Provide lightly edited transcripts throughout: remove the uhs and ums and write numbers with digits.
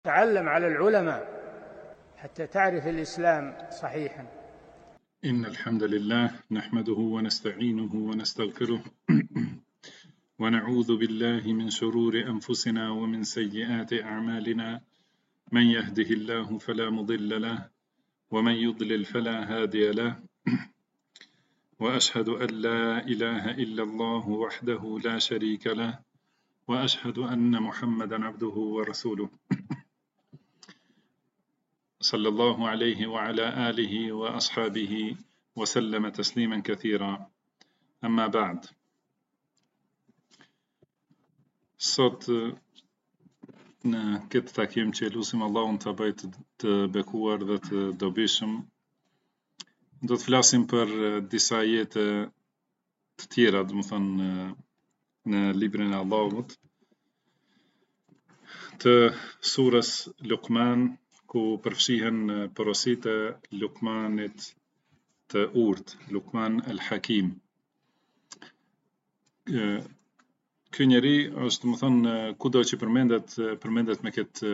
تعلم على العلماء حتى تعرف الإسلام صحيحا. إن الحمد لله نحمده ونستعينه ونستغفره ونعوذ بالله من شرور أنفسنا ومن سيئات أعمالنا. من يهده الله فلا مضل له ومن يضلل فلا هادي له، وأشهد أن لا إله إلا الله وحده لا شريك له، وأشهد أن محمدا عبده ورسوله صلى الله عليه وعلى آله وأصحابه وسلم تسليما كثيرا. أما بعد، sot në këtë takim që lutim Allahun ta bëj të bekuar dhe të dobishëm, do të flasim për disa ajete të tjera, domethënë në librin e Allahut të surës Luqman, ku përfshihen porositë e Luqmanit të urtë, Luqman el-Hakim. Ky njeri është, domethënë, kudo që përmendet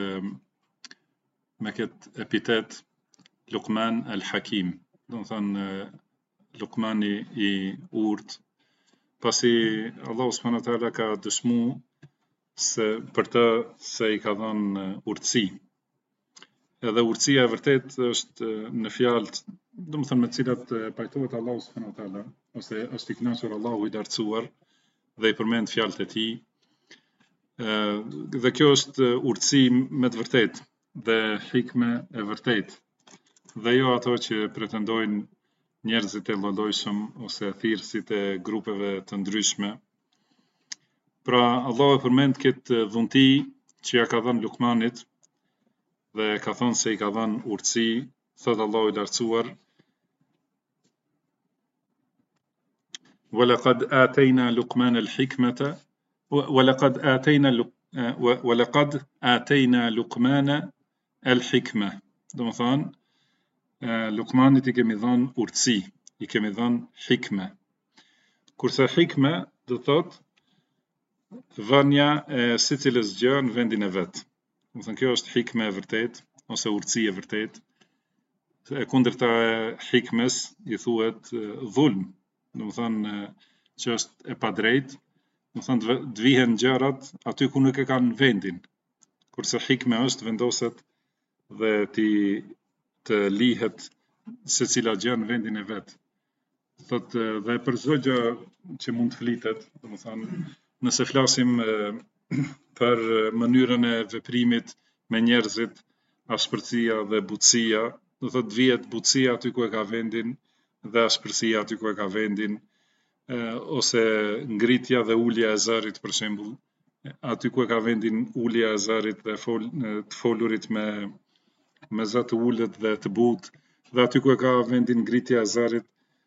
me këtë epitet Luqman el-Hakim, domethënë Luqmani i urtë, pasi Allahu subhanahu wa taala ka dëshmuar për të se i ka dhënë urtësi. Edhe urtësia e vërtet është në fjalët, domethënë me të cilat pajtohet Allahu subhanahu wa taala, ose është i kënaqur Allahu i lartësuar dhe i përmend fjalët e tij. Dhe kjo është urtësi me të vërtetë dhe hikme e vërtetë, dhe jo ato që pretendojnë njerëzit e lloj-llojshëm ose thirrësit e grupeve të ndryshme. Pra, Allahu e përmend këtë dhunti që ja ka dhënë Luqmanit dhe ka thënë se i ka dhënë urtësi, thot Allahu i lartësuar: وَلَقَدْ آتَيْنَا لُقْمَانَ الْحِكْمَةَ وَلَقَدْ آتَيْنَا لُقْمَانَ الْحِكْمَةَ. Domethënë, Luqmanit i kemi dhënë urtësi, i kemi dhënë hikme. Kurse hikme do thot vënia e secilës gjë në vendin e vet. Domethënë kjo është hikme e vërtet ose urtësi e vërtet. E kundërta e hikmes i thuhet dhulm, domethënë që është e padrejtë, domethënë të vihen gjërat aty ku nuk e kanë vendin. Kurse hikme është vendoset dhe të lihet secila gjë në vendin e vet. Thot dhe për çdo gjë që mund të flitet, domethënë nëse flasim për mënyrën e veprimit me njerëzit, ashpërësia dhe butësia, do thot vihet butësia aty ku e ka vendin dhe ashpërësia aty ku e ka vendin, ose ngritja dhe ulja e zërit, për shembull, aty ku e ka vendin ulja e zërit dhe të folurit me zë të ulët dhe të butë, dhe aty ku e ka vendin ngritja e zërit,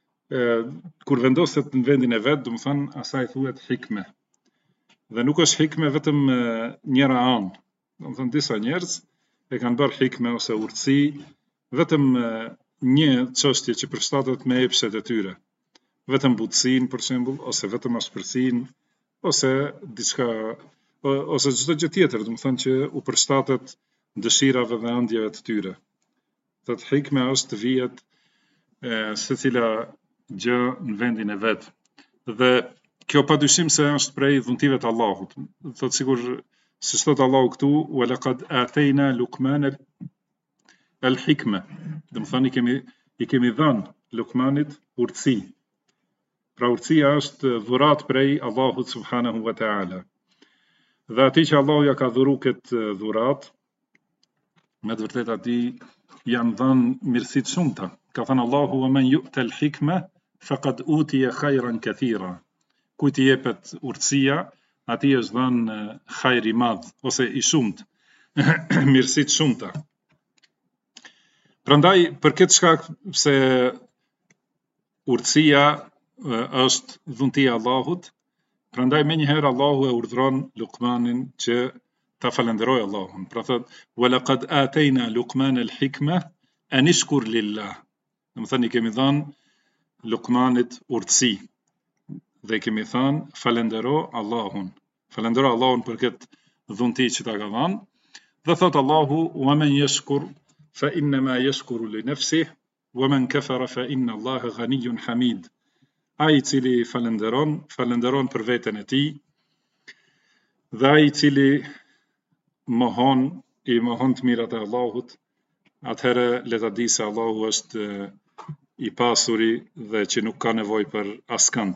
kur vendoset në vendin e vet, domethënë asaj thuhet hikme. Dhe nuk është hikme vetëm njëra anë. Domethënë disa njerëz e kanë bërë hikme ose urtësi vetëm një çështje që përshtatet me epshet e tyre. Vetëm butësinë, për shembull, ose vetëm ashpërsinë, ose diçka, ose çdo gjë tjetër, domethënë që u përshtatet dëshirave dhe ëndjeve të tyre. Thot hikme është të vihet secila gjë në vendin e vet. Dhe kjo padyshim se është prej dhuntive të Allahut. Thot sikur si thot Allahu këtu: وَلَقَدْ آتَيْنَا لُقْمَانَ الْحِكْمَةَ. Domethënë i kemi dhënë Luqmanit urtësi. Pra urtësia është dhuratë prej Allahut subhanahu wa taala. Dhe atij që Allahu ja ka dhuru këtë dhuratë, me të vërtetë atij janë dhënë mirësi të shumta. Ka thënë Allahu: وَمَنْ يُؤْتَ الْحِكْمَةَ فَقَدْ أُوتِيَ خَيْرًا كَثِيرًا. Kujt i jepet urtësia, atij është dhënë hajër i madh ose i shumt, mirësi të shumta. Prandaj për këtë shkak pse urtësia është dhuntia e Allahut, prandaj menjëherë Allahu e urdhëron Luqmanin që ta falenderojë Allahun. Pra thot: وَلَقَدْ آتَيْنَا لُقْمَانَ الْحِكْمَةَ أَنِ اشْكُرْ لِلَّهِ. Domethënë i kemi dhënë Luqmanit urtësi dhe i kemi thënë falendero Allahun. Falendero Allahun për këtë dhunti që ta ka dhënë, Dhe thot Allahu, wa men yashkur fa innama yashkuru li nafsih, wa men kafara fa inna Allaha ghaniyyun hamid. Ai I cili falenderon për veten e tij, dhe ai I cili I mohon të mirat e Allahut, atëherë le ta di se Allahu është I pasuri dhe që nuk ka nevojë për askënd.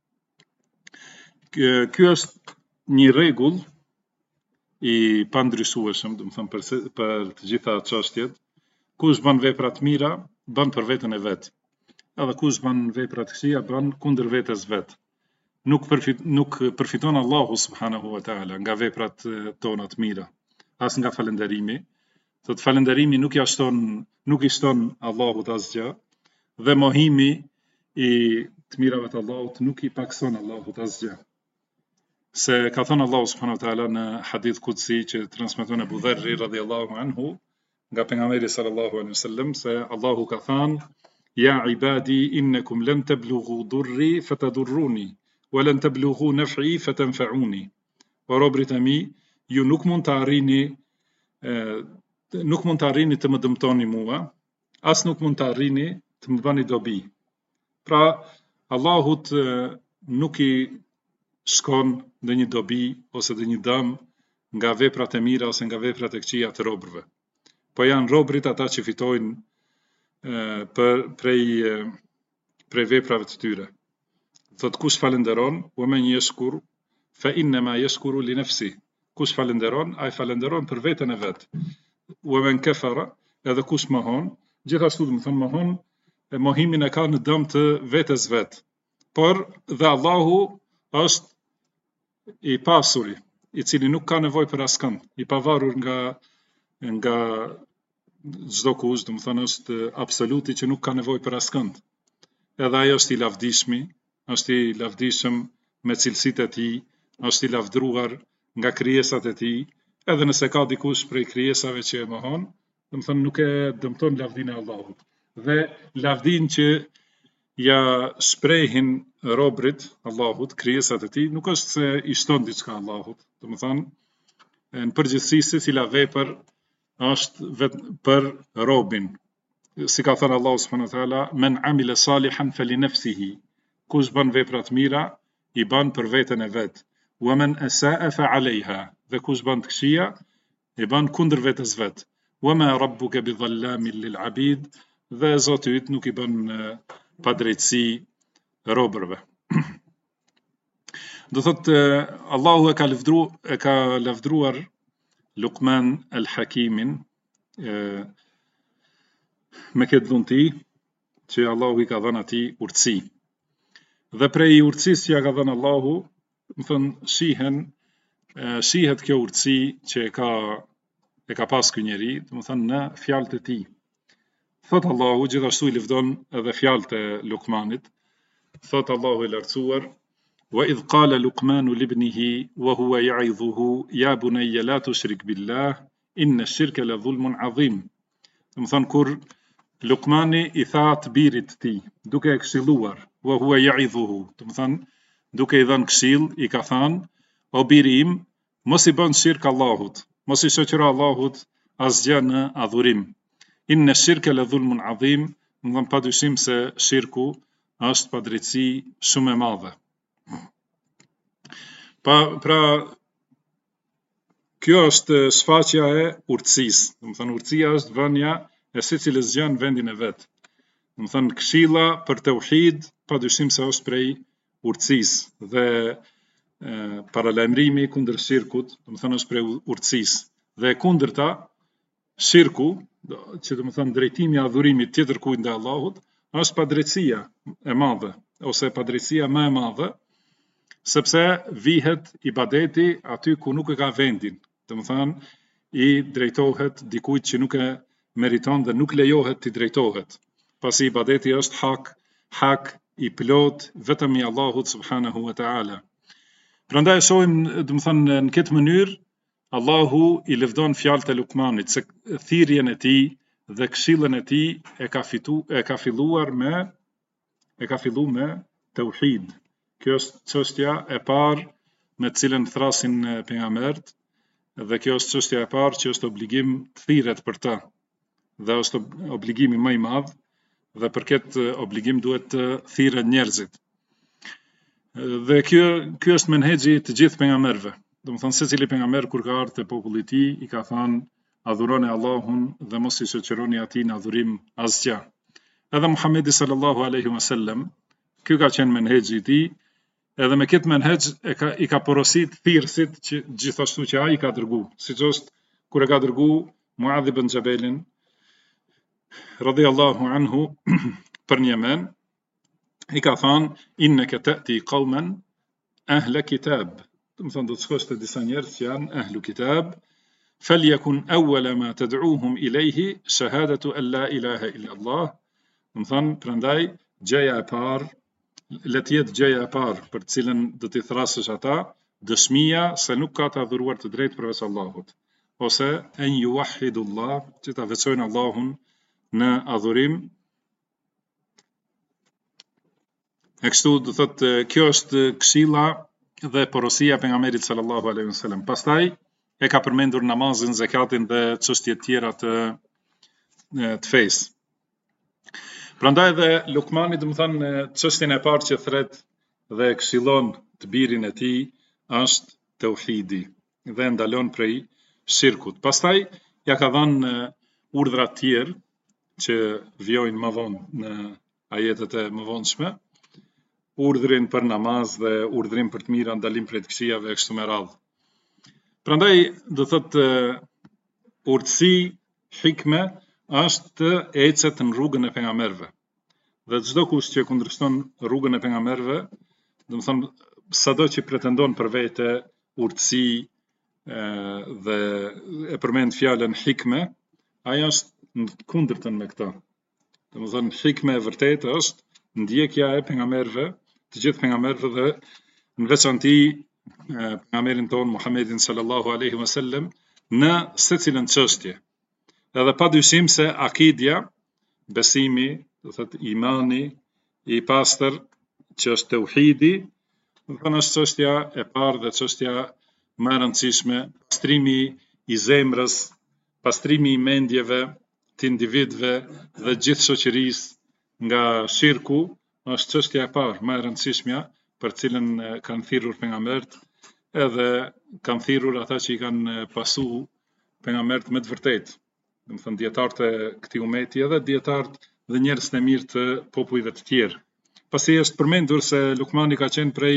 Ky është një rregull I pandryshueshëm, do të them për të gjitha çështjet. Kush bën vepra të mira, bën për veten e vet. Edhe kush bën vepra të këqija, bën kundër vetes vet. Nuk përfiton Allahu subhanahu wa taala nga veprat tona të mira, as nga falënderimi. Thot falënderimi nuk I shton Allahut asgjë, dhe mohimi I të mirave të Allahut nuk I pakson Allahut asgjë. Se ka thënë Allahu subhanahu wa taala në hadith qudsi që transmeton Abu Dharri radhiyallahu anhu nga pejgamberi sallallahu alaihi wasallam, se Allahu ka thënë: Ya ibadi innakum lan tablughu durri fatadurruni wa lan tablughu naf'i fatanfa'uni. O robërit e mi, ju nuk mund të arrini të më dëmtoni mua, as nuk mund të arrini të më bëni dobi. Pra, Allahut nuk I shkon dhe një dobi ose dhe një dëm nga veprat e mira ose nga veprat e këqija të robërve. Po janë robërit ata që fitojnë prej veprave të tyre. Thot kush falenderon, wa men yashkur fa innama yashkuru li nafsi. Kush falenderon, ai falenderon për veten e vet. Wa men kafara, edhe kush mohon, gjithashtu do të them mohimin e ka në dëm të vetes vet. Por dhe Allahu është I pasuri, I cili nuk ka nevojë për askënd, I pavarur nga çdo kush, do të thënë është absoluti që nuk ka nevojë për askënd. Edhe ai është I lavdishëm me cilësitë e tij, është I lavdruar nga krijesat e tij, edhe nëse ka dikush prej krijesave që e mohon, do të thënë nuk e dëmton lavdinë e Allahut. Dhe lavdinë që ja shprehin robrit Allahut, krijesat e tij, nuk është se I shton diçka Allahut. Do të thënë në përgjithësi secila vepër është vetëm për robin. Si ka thënë Allahu subhanahu wa taala, men amila salihan fali nafsihi. Kush bën vepra të mira, I bën për veten e vet. Wa men asaa fa alayha. Dhe kush bën të këqija, I bën kundër vetes vet. Wa ma rabbuka bidhallamin lil abid. Dhe Zoti yt nuk I bën padrejtësi robërve. Do thotë Allahu e ka lavdruar Luqman al-Hakimin me këtë dhunti që Allahu I ka dhënë atij urtësi. Dhe prej urtësisë që ja ka dhënë Allahu, më thënë shihet kjo urtësi që e ka pas ky njeri, më thënë në fjalët e tij. Thot Allahu, gjithashtu I lëvdon edhe fjalët e Luqmanit. Thot Allahu I lartësuar: Wa idh qala Luqmanu libnihi wa huwa ya'idhuhu ya bunayya la tushrik billah inna ash-shirka la dhulmun 'azim. Do të thënë kur Luqmani I tha të birit të tij, duke e këshilluar, wa huwa ya'idhuhu, do të thënë duke I dhënë këshill, I ka thënë: O biri im, mos I bën shirk Allahut, mos I shoqëro Allahut asgjë në adhurim. Inna ash-shirka la dhulmun 'azim, do të thënë padyshim se shirku është padrejtësi shumë e madhe. Pra, kjo është shfaqja e urtësisë. Do të thënë urtësia është vënia e secilës gjë në vendin e vet. Do të thënë këshilla për tauhid, padyshim se është prej urtësisë, dhe paralajmërimi kundër shirkut, do të thënë është prej urtësisë. Dhe kundërta, shirku, që do të thënë drejtimi I adhurimit tjetër kujt ndaj Allahut, është padrejtësia e madhe ose padrejtësia më e madhe, sepse vihet ibadeti aty ku nuk e ka vendin. Do të thënë I drejtohet dikujt që nuk e meriton dhe nuk lejohet të drejtohet. Pasi ibadeti është hak I plot vetëm I Allahut subhanahu wa taala. Prandaj shohim, do të thënë në këtë mënyrë Allahu I lëvdon fjalët e Luqmanit, se thirrjen e tij dhe këshillën e tij e ka filluar me tauhid. Kjo është çështja e parë me të cilën thrasin pejgamberët, dhe kjo është çështja e parë që është obligim të thirret për ta, dhe është obligimi më i madh, dhe për këtë obligim duhet të thirren njerëzit. Dhe ky është menhexhi i të gjithë pejgamberëve. Domethënë secili pejgamber kur ka ardhur te populli i tij i ka thënë adhuroni Allahun dhe mos i shoqëroni atij në adhurim asgjë. Edhe Muhamedi sallallahu alaihi wasallam, ky ka qenë menhexhi i tij, edhe me këtë menhexh i ka porosit thirrësit që gjithashtu që ai ka dërguar, siç është kur e ka dërguar Muadh ibn Jabelin radhiyallahu anhu për në Yemen, i ka thënë innaka ta'ti qauman ahla kitab. Domethënë do të shkosh te disa njerëz që janë ahlu kitab, falyakun awwala ma tad'uuhum ilayhi shahadatu an la ilaha illa Allah. Domethënë prandaj gjëja e parë, le të jetë gjëja e parë për të cilën do t'i thrasësh ata, dëshmia se nuk ka të adhuruar të drejtë përveç Allahut, ose en yuwahhidullah, që ta veçojnë Allahun në adhurim. E kështu do thotë kjo është këshilla dhe porosia e pejgamberit sallallahu alaihi wasallam. Pastaj e ka përmendur namazin, zakatin dhe çështje të tjera të fesë. Prandaj dhe Lukmani, domethënë çështjen e parë që thret dhe këshillon të birin e tij është tauhidi dhe ndalon prej shirkut. Pastaj ja ka dhënë urdhra të tjerë që vjojnë më vonë në ajetet e mëvonshme, urdhrin për namaz dhe urdhrin për të mira, ndalim prej të këqijave e kështu me radhë. Prandaj do thotë urtësi, hikme është të ecet në rrugën e pejgamberëve. Dhe çdo kush që kundërshton rrugën e pejgamberëve, domethënë sado që pretendon për vete urtësi dhe e përmend fjalën hikme, ai është në kundërtën me këtë. Domethënë hikme e vërtetë është ndjekja e pejgamberëve, të gjithë pejgamberëve dhe në veçanti pejgamberin ton Muhammedin sallallahu alaihi wasallam në secilën çështje. Edhe padyshim se akidja, besimi, do thotë imani i pastër që është tauhidi, domethënë është çështja e parë dhe çështja më e rëndësishme, pastrimi i zemrës, pastrimi i mendjeve të individëve dhe gjithë shoqërisë nga shirku, është çështja e parë më e rëndësishme për cilën kanë thirrur pejgamberët, edhe kanë thirrur ata që i kanë pasu pejgamberët me të vërtetë. Domethënë dietarët e këtij umeti edhe dietarët dhe njerëzit e mirë të popujve të tjerë. Pasi është përmendur se Lukmani ka qenë prej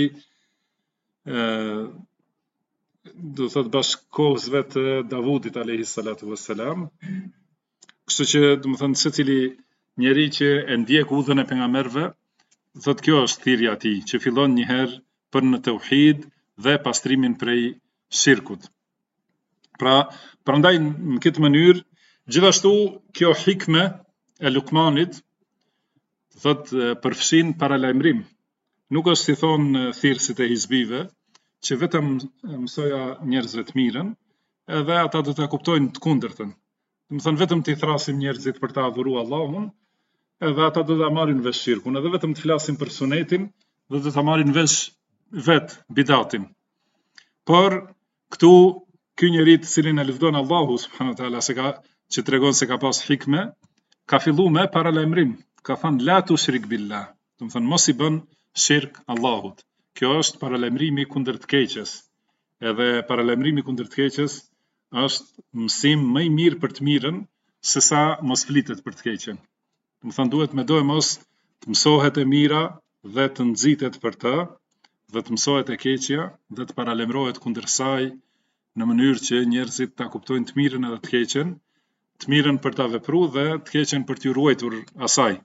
do thotë bashkëkohësve të Davudit alayhi salatu wassalam. Kështu që domethënë secili njeri që e ndjek udhën e pejgamberëve, thotë kjo është thirrja e tij, që fillon një herë për në tauhid dhe pastrimin prej shirkut. Prandaj në këtë mënyrë, gjithashtu kjo hikme e Lukmanit thotë përfshin paralajmërim. Nuk është si thonë thirrësit e hizbive, që vetëm mësoja njerëzve të mirën, edhe ata do ta kuptojnë të kundërtën. Domethënë vetëm t'i thrasim njerëzit për ta adhuruar Allahun, edhe ata do ta marrin vesh shirkun, edhe vetëm të flasim për sunetin, dhe do ta marrin vesh vet bidatin. Por këtu ky njeri të cilin e lëvdon Allahu subhanahu wa taala që tregon se ka pas hikme, ka filluar me paralajmërim, ka thënë la tushrik billah, domethënë mos i bën shirk Allahut. Kjo është paralajmërimi kundër të keqes. Edhe paralajmërimi kundër të keqes është mësim më i mirë për të mirën se sa mos flitet për të keqen. Domethënë duhet me do e mos të mësohet e mira dhe të nxitet për të, dhe të mësohet e keqja dhe të paralajmërohet kundër saj në mënyrë që njerëzit ta kuptojnë të mirën edhe të keqen, të mirën për ta vepruar dhe të keqen për t'u ruajtur asaj.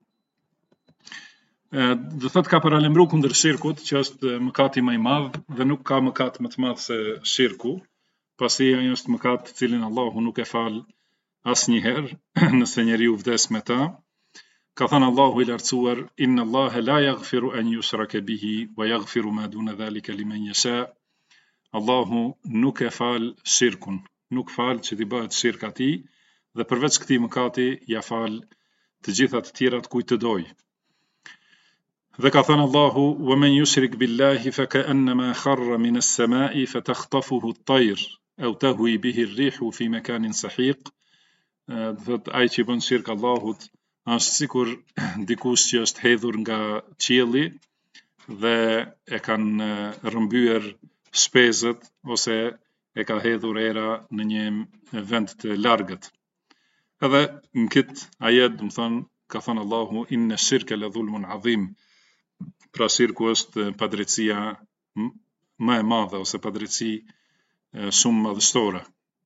Do thotë ka paralajmëruar kundër shirkut, që është mëkati më i madh dhe nuk ka mëkat më të madh se shirku, pasi ai është mëkat të cilin Allahu nuk e fal asnjëherë nëse njeriu vdes me ta. Ka thënë Allahu i lartësuar, inna Allaha la yaghfiru an yushraka bihi wa yaghfiru ma duna dhalika liman yasha. Allahu nuk e fal shirkun, nuk fal që t'i bëhet shirk atij, dhe përveç këtij mëkati ja fal të gjitha të tjerat kujt të doj. Dhe ka thënë Allahu, wa man yushrik billahi fa ka'annama kharra min as-sama'i fatakhtafuhu at-tayr أو تهوي به الريح في مكان سحيق. Thot ai që bën shirk Allahut është sikur dikush që është hedhur nga qielli dhe e kanë rrëmbyer shpezët ose e ka hedhur era në një vend të largët. Edhe në këtë ajet, do të thonë, ka thënë Allahu inna shirka la dhulmun adhim. Pra shirku është padrejtësia më e madhe ose padrejtësi shumë madhështore.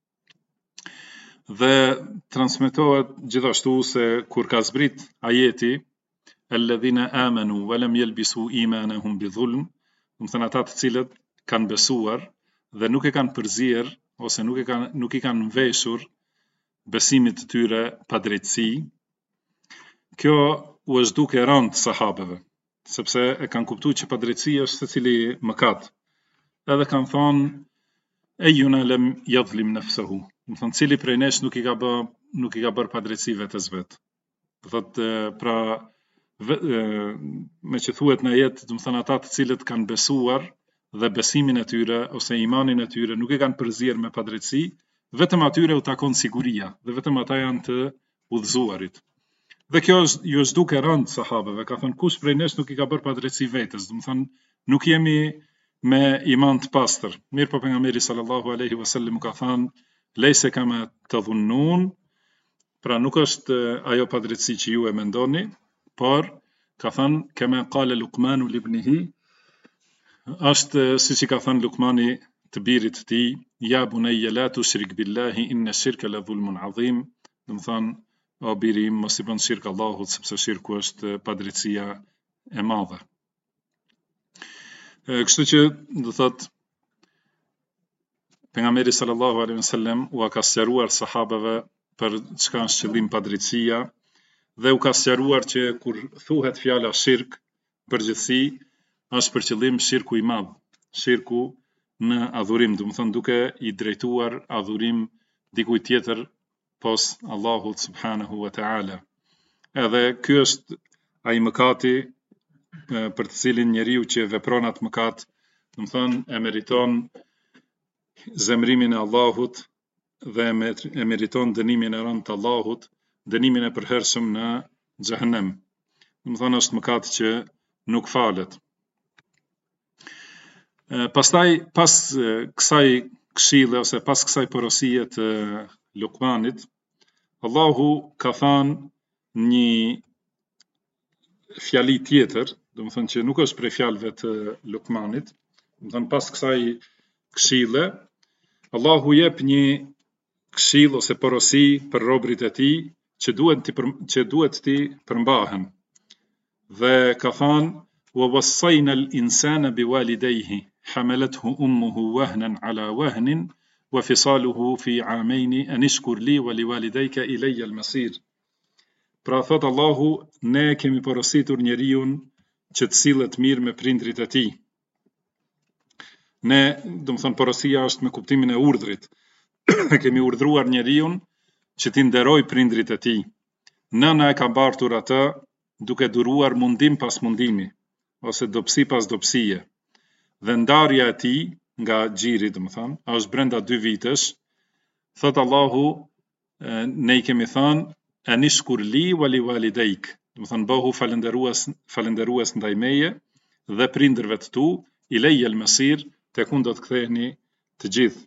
Dhe transmetohet gjithashtu se kur ka zbrit ajeti alladhina amanu wa lam yalbisu imanahum bidhulm, do të thënë ata të cilët kanë besuar dhe nuk e kanë përzier ose nuk i kanë veshur besimit të tyre padrejtësi. Kjo u është duke rënd sahabeve, sepse e kanë kuptuar që padrejtësia është secili mëkat. Edhe kanë thonë ejuna lam yadhlim nafsuhu. Do të thonë cili prej nesh nuk i ka bërë padrejtësi vetes vet. Do thotë pra me që thuhet në ajet, do të thonë ata të cilët kanë besuar dhe besimin e tyre ose imanin e tyre nuk e kanë përzier me padrejtësi, vetëm atyre u takon siguria dhe vetëm ata janë të udhëzuarit. Dhe kjo ju është duke rënd sahabeve, ka thënë kush prej nesh nuk i ka bërë padrejtësi vetes, do të thonë nuk jemi me iman të pastër. Mirë po pejgamberi sallallahu alaihi wasallam ka thënë lejse kama tadhunnun, pra nuk është ajo padrejtësi që ju e mendoni, por ka thënë kama qala Luqmanu libnihi, është siç i ka thënë Luqmani të birit të tij, ja bunayya la tushrik billahi inna shirka la dhulmun adhim, do të thonë o biri im mos i bën shirk Allahut sepse shirku është padrejtësia e madhe. Kështu që do thotë pejgamberi sallallahu alaihi wasallam u ka sqaruar sahabeve për çka është qëllim padrejtësia dhe u ka sqaruar që kur thuhet fjala shirk përgjithësi është për qëllim shirku i madh, shirku në adhurim, do të thonë duke i drejtuar adhurim dikujt tjetër pos Allahut subhanahu wa taala. Edhe ky është ai mëkati për të cilin njeriu që vepron atë mëkat, do të thonë e meriton zemrimin e Allahut dhe e meriton dënimin e rënd të Allahut, dënimin e përhershëm në xhehenem. Do të thonë është mëkat që nuk falet. Pastaj pas kësaj këshille ose pas kësaj porosie të Luqmanit, Allahu ka thënë një fjali tjetër, do të thonë që nuk është prej fjalëve të Luqmanit, do të thonë pas kësaj këshille, Allahu jep një këshill ose porosi për robërit e tij që duhet të përmbahen. Dhe ka thënë wa wassayna al-insana biwalidayhi hamalathu ummuhu wahnan ala wahnin wa fisaluhu fi 'amayn an ishkur li wa liwalidayka ilayya al-masir. Pra thot Allahu, ne kemi porositur njeriu që të sillet mirë me prindrit e tij. Ne, do të thonë porosia është me kuptimin e urdhrit. Kemi urdhëruar njeriu që t'i nderoj prindrit e tij. Nëna e ka bartur atë duke duruar mundim pas mundimi ose dobësi pas dobësie. Dhe ndarja e tij nga xhiri, do të thonë, është brenda 2 vitesh. Thot Allahu, ne i kemi thënë anishkur li wa liwalidayk, do të thonë bëhu falënderues ndaj meje dhe prindërve të tu, ilayya al-masir, tek unë do të ktheheni të gjithë.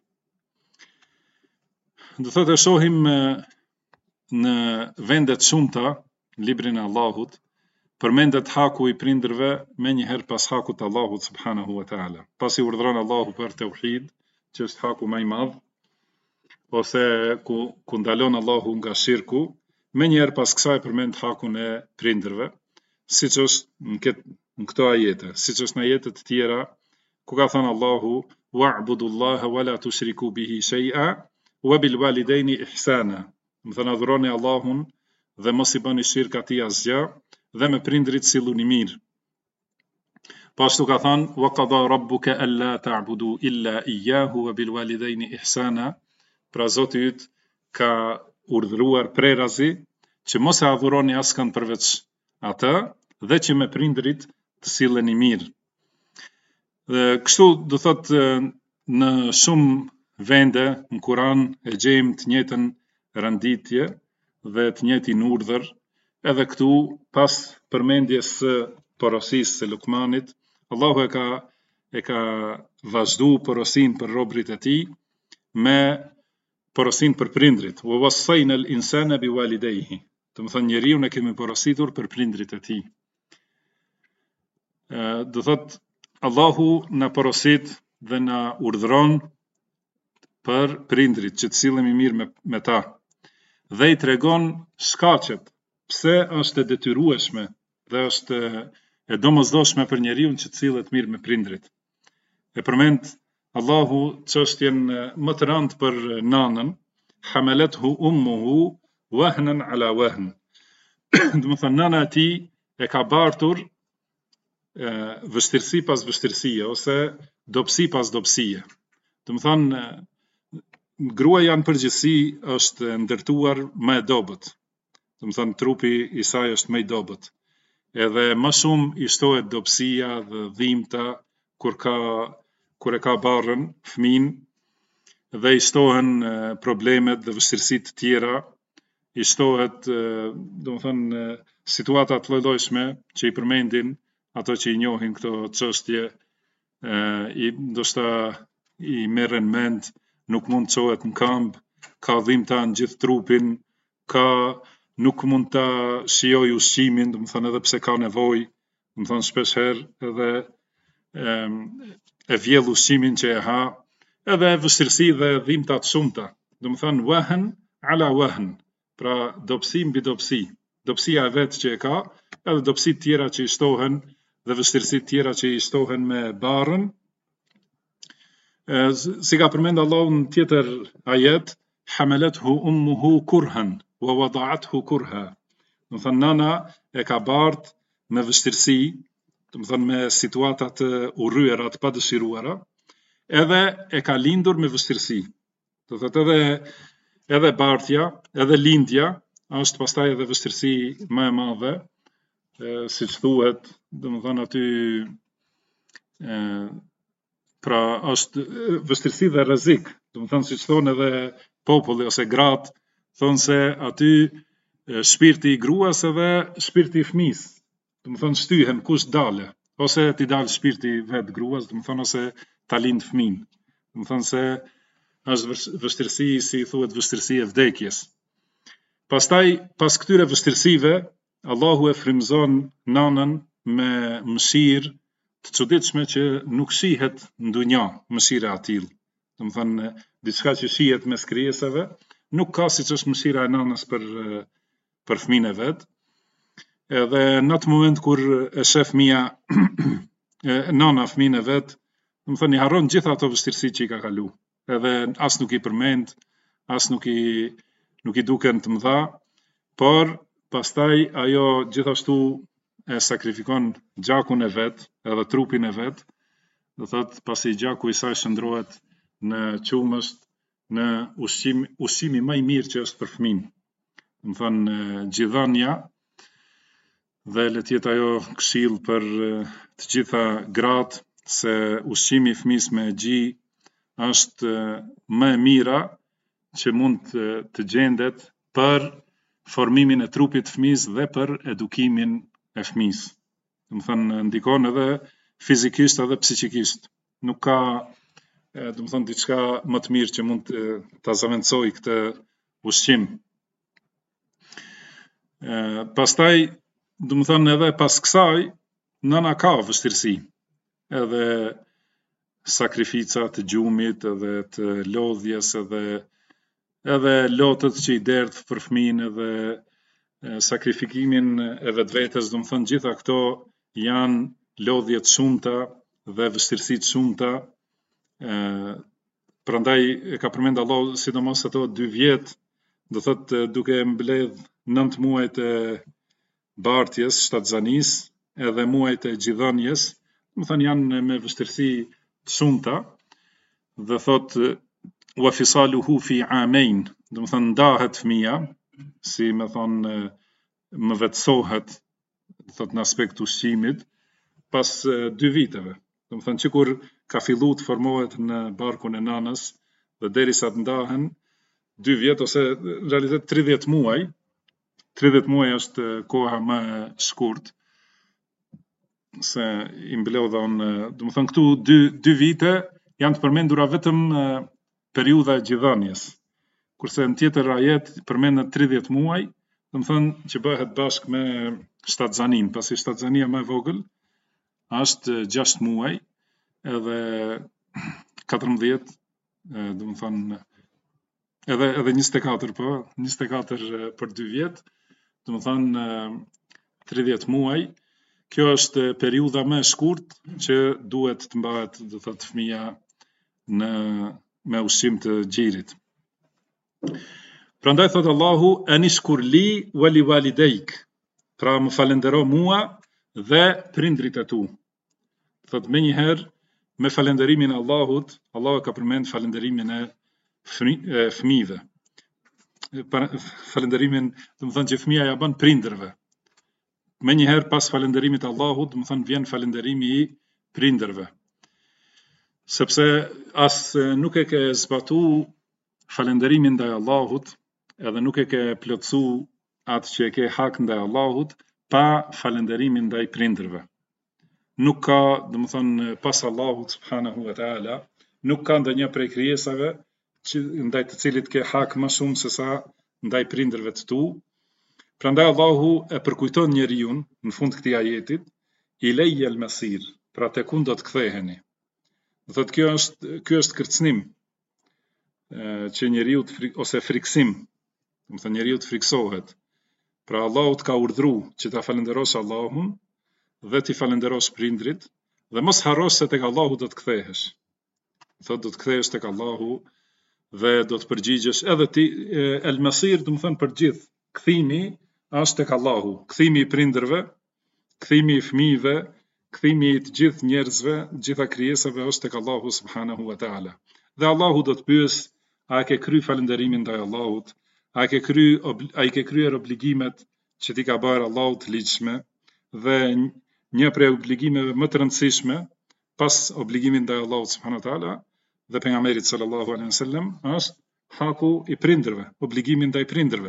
Do thotë shohim në vendet shumta librin e Allahut përmendet haku i prindërve me njëherë pas hakut të Allahut subhanahu wa taala. Pasi urdhëron Allahu për tauhid, që është haku më i madh, ose ku ndalon Allahu nga shirku, me njëherë pas kësaj përmend hakun e prindërve, siç është në këto ajete, siç është në ajete të tjera, ku ka thënë Allahu wa'budullaha wa la tushriku bihi shay'a wa bil walidayni ihsana. Do thënë adhuroni Allahun dhe mos i bëni shirk atij asgjë dhe me prindrit silluni mirë. Po ashtu ka thënë wa qada rabbuka alla ta'budu illa iyyahu wa bil walidayni ihsana. Pra Zoti yt ka urdhëruar prerazi që mos e adhuroni askën përveç atë dhe që me prindrit të silleni mirë. Kështu do thotë në shumë vende në Kuran e gjejmë të njëjtën renditje dhe të njëjtin urdhër, edhe këtu pas përmendjes së porosisë së Lukmanit, Allahu e ka vazhdu porosin për robrit e tij me porosin për prindrit. Wa wassayna al-insana biwalidayhi. Do të thonë njeriu ne kemi porositur për prindrit e tij. Do thot Allahu na porosit dhe na urdhëron për prindrit që të sillemi mirë me ta. Dhe i tregon shkaqet pse është e detyrueshme dhe është e domosdoshme për njeriu që të sillet mirë me prindrit. E përmend Allahu çështjen më të rëndë për nanën, hamalathu ummuhu wahnan ala wahn. Do të thonë nana e tij e ka bartur vështirësi pas vështirësie ose dobësi pas dobësie. Do të thonë gruaja në përgjithësi është ndërtuar më e dobët. Do të thonë trupi i saj është më i dobët. Edhe më shumë i shtohet dobësia dhe dhimbta kur e ka barrën fëmin, dhe i shtohen problemet dhe vështirësitë të tjera, i shtohet do të thonë situata të lloj-llojshme që i përmendin ato që i njohin këto çështje, ndoshta i merren mend, nuk mund të çohet në këmbë, ka dhimbta në gjithë trupin, nuk mund ta shijoj ushqimin, do të thonë edhe pse ka nevojë, do të thonë shpesh herë edhe e vjedh ushqimin që e ha, edhe vështirësi dhe dhimbta të shumta. Do të thonë wahn ala wahn, pra dobësi mbi dobësi. Dobësia e vet që e ka, edhe dobësitë tjera që i shtohen dhe vështirësitë tjera që i shtohen me barrën. Si ka përmend Allahu në tjetër ajet, hamalathu ummuhu kurhan wa wada'athu kurha. Do të thonë nana e ka bart me vështirësi, do të thonë me situata të urryera, të padëshiruara, edhe e ka lindur me vështirësi. Do thotë edhe bartja, edhe lindja është pastaj edhe vështirësi më e madhe, siç thuhet, do të thonë aty pra është vështirësi dhe rrezik. Do të thonë siç thonë edhe populli ose gratë, thonë se aty shpirti i gruas edhe shpirti i fëmisë. Do të thonë shtyhen kush dale, ose ti dal shpirti vet gruas, do të thonë ose ta lind fëmin. Do të thonë se është vështirësi, si thuhet, vështirësi e vdekjes. Pastaj, pas këtyre vështirësive, Allahu e frymëzon nanën me mëshirë të çuditshme që nuk shihet në dunja, mëshira e tillë. Do të thonë diçka që shihet mes krijesave, nuk ka siç është mëshira e nanës për fëmin e vet. Edhe në atë moment kur e shef fëmia nana fëmin e vet, do të thonë i harron gjithë ato vështirësi që i ka kalu. Edhe as nuk i përmend, as nuk i duken të mëdha, por pastaj ajo gjithashtu e sakrifikon gjakun e vet, edhe trupin e vet, do thotë pasi gjaku i saj shndrohet në qumësht, në ushqimi më i mirë që është për fëmin. Do thonë gjithënia, dhe le të jetë ajo këshill për të gjitha gratë, se ushqimi i fëmis me gji është më e mira që mund të gjendet për formimin e trupit të fëmis dhe për edukimin e fëmis. Do të thonë ndikon edhe fizikisht edhe psikikisht. Nuk ka, do të thonë, diçka më të mirë që mund ta zaventësoj këtë ushqim. Pastaj, do të thonë edhe pas kësaj, nëna ka vështirësi, edhe sakrifica të gjumit, edhe të lodhjes, edhe lotët që i derdh për fëmin, edhe sakrifikimin e vetvetes, do të thonë gjitha këto janë lodhje të shumta dhe vështirësi të shumta. Prandaj e ka përmend Allahu sidomos ato 2 vjet, do thotë duke mbledh 9 muajt e bartjes, shtatzanis, edhe muajt e gjithënjes, do të thonë janë me vështirësi të shumta, dhe thotë wa fisaluhu fi amain, do të thonë ndahet fëmia, si më thonë më vetësohet, do thotë në aspekt ushqimit, pas 2 viteve. Do të thonë që kur ka fillu të formohet në barkun e nanës dhe derisa të ndahen 2 vjet ose në realitet 30 muaj. 30 muaj është koha më e shkurt se i mblodha unë, do të thënë këtu 2 vite janë të përmendura vetëm periudha e gjithënies. Kurse në tjetër ajet përmendet 30 muaj, do të thënë që bëhet bashkë me shtatzanin, pasi shtatzania më e vogël është 6 muaj edhe 14, do të thënë edhe 24, po, 24 për 2 vjet, do të thënë 30 muaj. Kjo është periudha më e shkurt që duhet të mbahet, do të thotë fëmia me ushqim të gjirit. Prandaj thot Allahu anishkur li wa li walidayk, pra më falendero mua dhe prindrit e tu. Thot më njëherë me falenderimin e Allahut, Allahu ka përmend falenderimin e fëmijëve. Falenderimin, do të thënë që fëmia ja bën prindërve. Më njëherë pas falënderimit Allahut, do të thënë vjen falënderimi i prindërve. Sepse as nuk e ke zbatu falënderimin ndaj Allahut, edhe nuk e ke plotsu atë që e ke hak ndaj Allahut pa falënderimin ndaj prindërve. Nuk ka, do të thënë pas Allahut subhanahu wa taala, nuk ka ndonjë prej krijesave që ndaj të cilit ke hak më shumë se sa ndaj prindërve të tu. Prandaj Allahu e përkujton njeriu në fund këtij ajetit, ilayya al-masir, pra tek unë do të ktheheni. Do thotë ky është kërcënim që njeriu ose friksim, do të thënë njeriu të friksohet. Pra Allahu të ka urdhëruar që ta falënderosh Allahun dhe ti falënderosh prindrit dhe mos harrosh se tek Allahu do të kthehesh. Thotë do të kthehesh tek Allahu dhe do të përgjigjesh edhe ti el-masir, do të thënë për gjithë. Kthimi është tek Allahu, kthimi i prindërve, kthimi i fëmijëve, kthimi i të gjithë njerëzve, gjitha krijesave është tek Allahu subhanahu wa taala. Dhe Allahu do të pyes, a ke kry falënderimin ndaj Allahut? A i ke kryer obligimet që ti ka bërë Allahut të ligjshme? Dhe një prej obligimeve më të rëndësishme pas obligimit ndaj Allahut subhanahu wa taala dhe pejgamberit sallallahu alaihi wasallam është haku i prindërve, obligimi ndaj prindërve.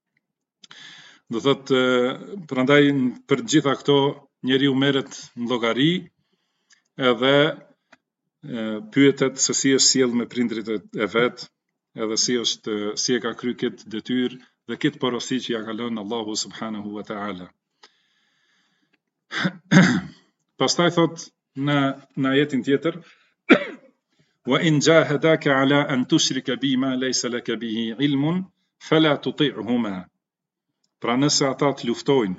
Do thotë, prandaj për gjitha këto njeriu merret në llogari edhe pyetet se si është sjell me prindrit e vet, edhe si e ka kryer këtë detyrë dhe këtë porosi që ja ka lënë Allahu subhanahu wa taala. Pastaj thot në ajetin tjetër, wa in jahadaka ala an tushrika bima laysa laka bihi ilmun fala tuti'huma. Pra nëse ata të luftojnë,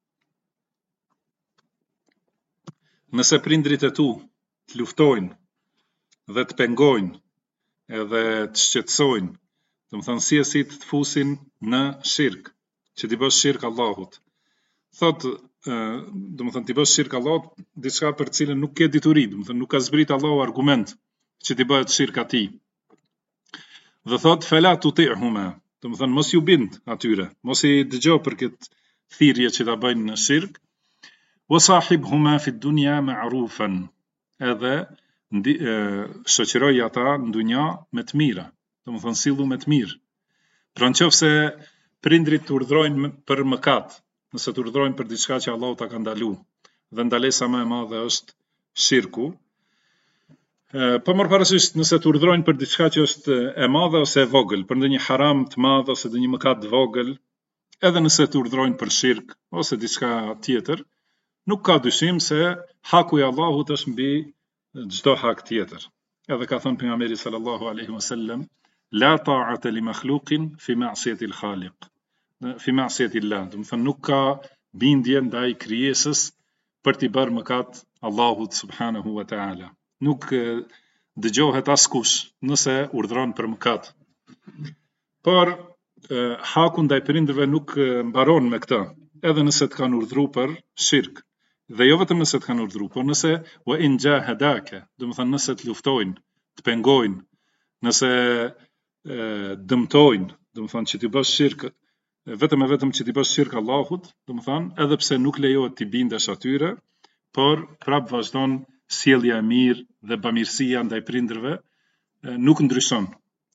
nëse prindrit e tu të luftojnë dhe të pengojnë edhe të shqetësojnë, do të thënë si të fusin në shirk, që t'i bësh shirk Allahut. Thot, do të thënë t'i bësh shirk Allahut, diçka për cilën nuk ke dituri, do të thënë nuk ka zbrit Allahu argument që t'i bëhet shirk atij. Dhe thot fala tuti'huma, do të thënë mos ju bind atyre, mos i dëgjoj për këtë thirrje që ta bëjnë në shirk. Wa sahibhuma fi dunya ma'rufan, edhe shoqëroj ata në dunja me të mira, do të thënë sillu me të mirë. Pra nëse prindrit të urdhrojnë për mëkat, nëse të urdhrojnë për diçka që Allahu ta ka ndaluar, dhe ndalesa më e madhe është shirku, po marr parasysh nëse të urdhrojnë për diçka që është e madhe ose e vogël, për ndonjë haram të madh ose ndonjë mëkat të vogël, edhe nëse të urdhrojnë për shirk ose diçka tjetër, nuk ka dyshim se haku i Allahut është mbi çdo hak tjetër. Edhe ka thënë pejgamberi sallallahu alaihi wasallam, la ta'ata li makhluqin fi ma'siyati al-khaliq. Fi ma'siyati Allah, do të thënë nuk ka bindje ndaj krijesës për t'i bërë mëkat Allahut subhanahu wa taala. Nuk dëgjohet askush nëse urdhron për mëkat. Por haku ndaj prindërve nuk mbaron me këtë, edhe nëse të kanë urdhëruar për shirk. Dhe jo vetëm nëse të kanë urdhëruar, por nëse wa in jahadaka, do të thënë nëse të luftojnë, të pengojnë, nëse dëmtojnë, do të thënë që ti bësh shirk, vetëm që ti bësh shirk Allahut, do të thënë edhe pse nuk lejohet ti bindesh atyre, por prap vazhdon sjellja e mirë dhe bamirësia ndaj prindërve, nuk ndryshon.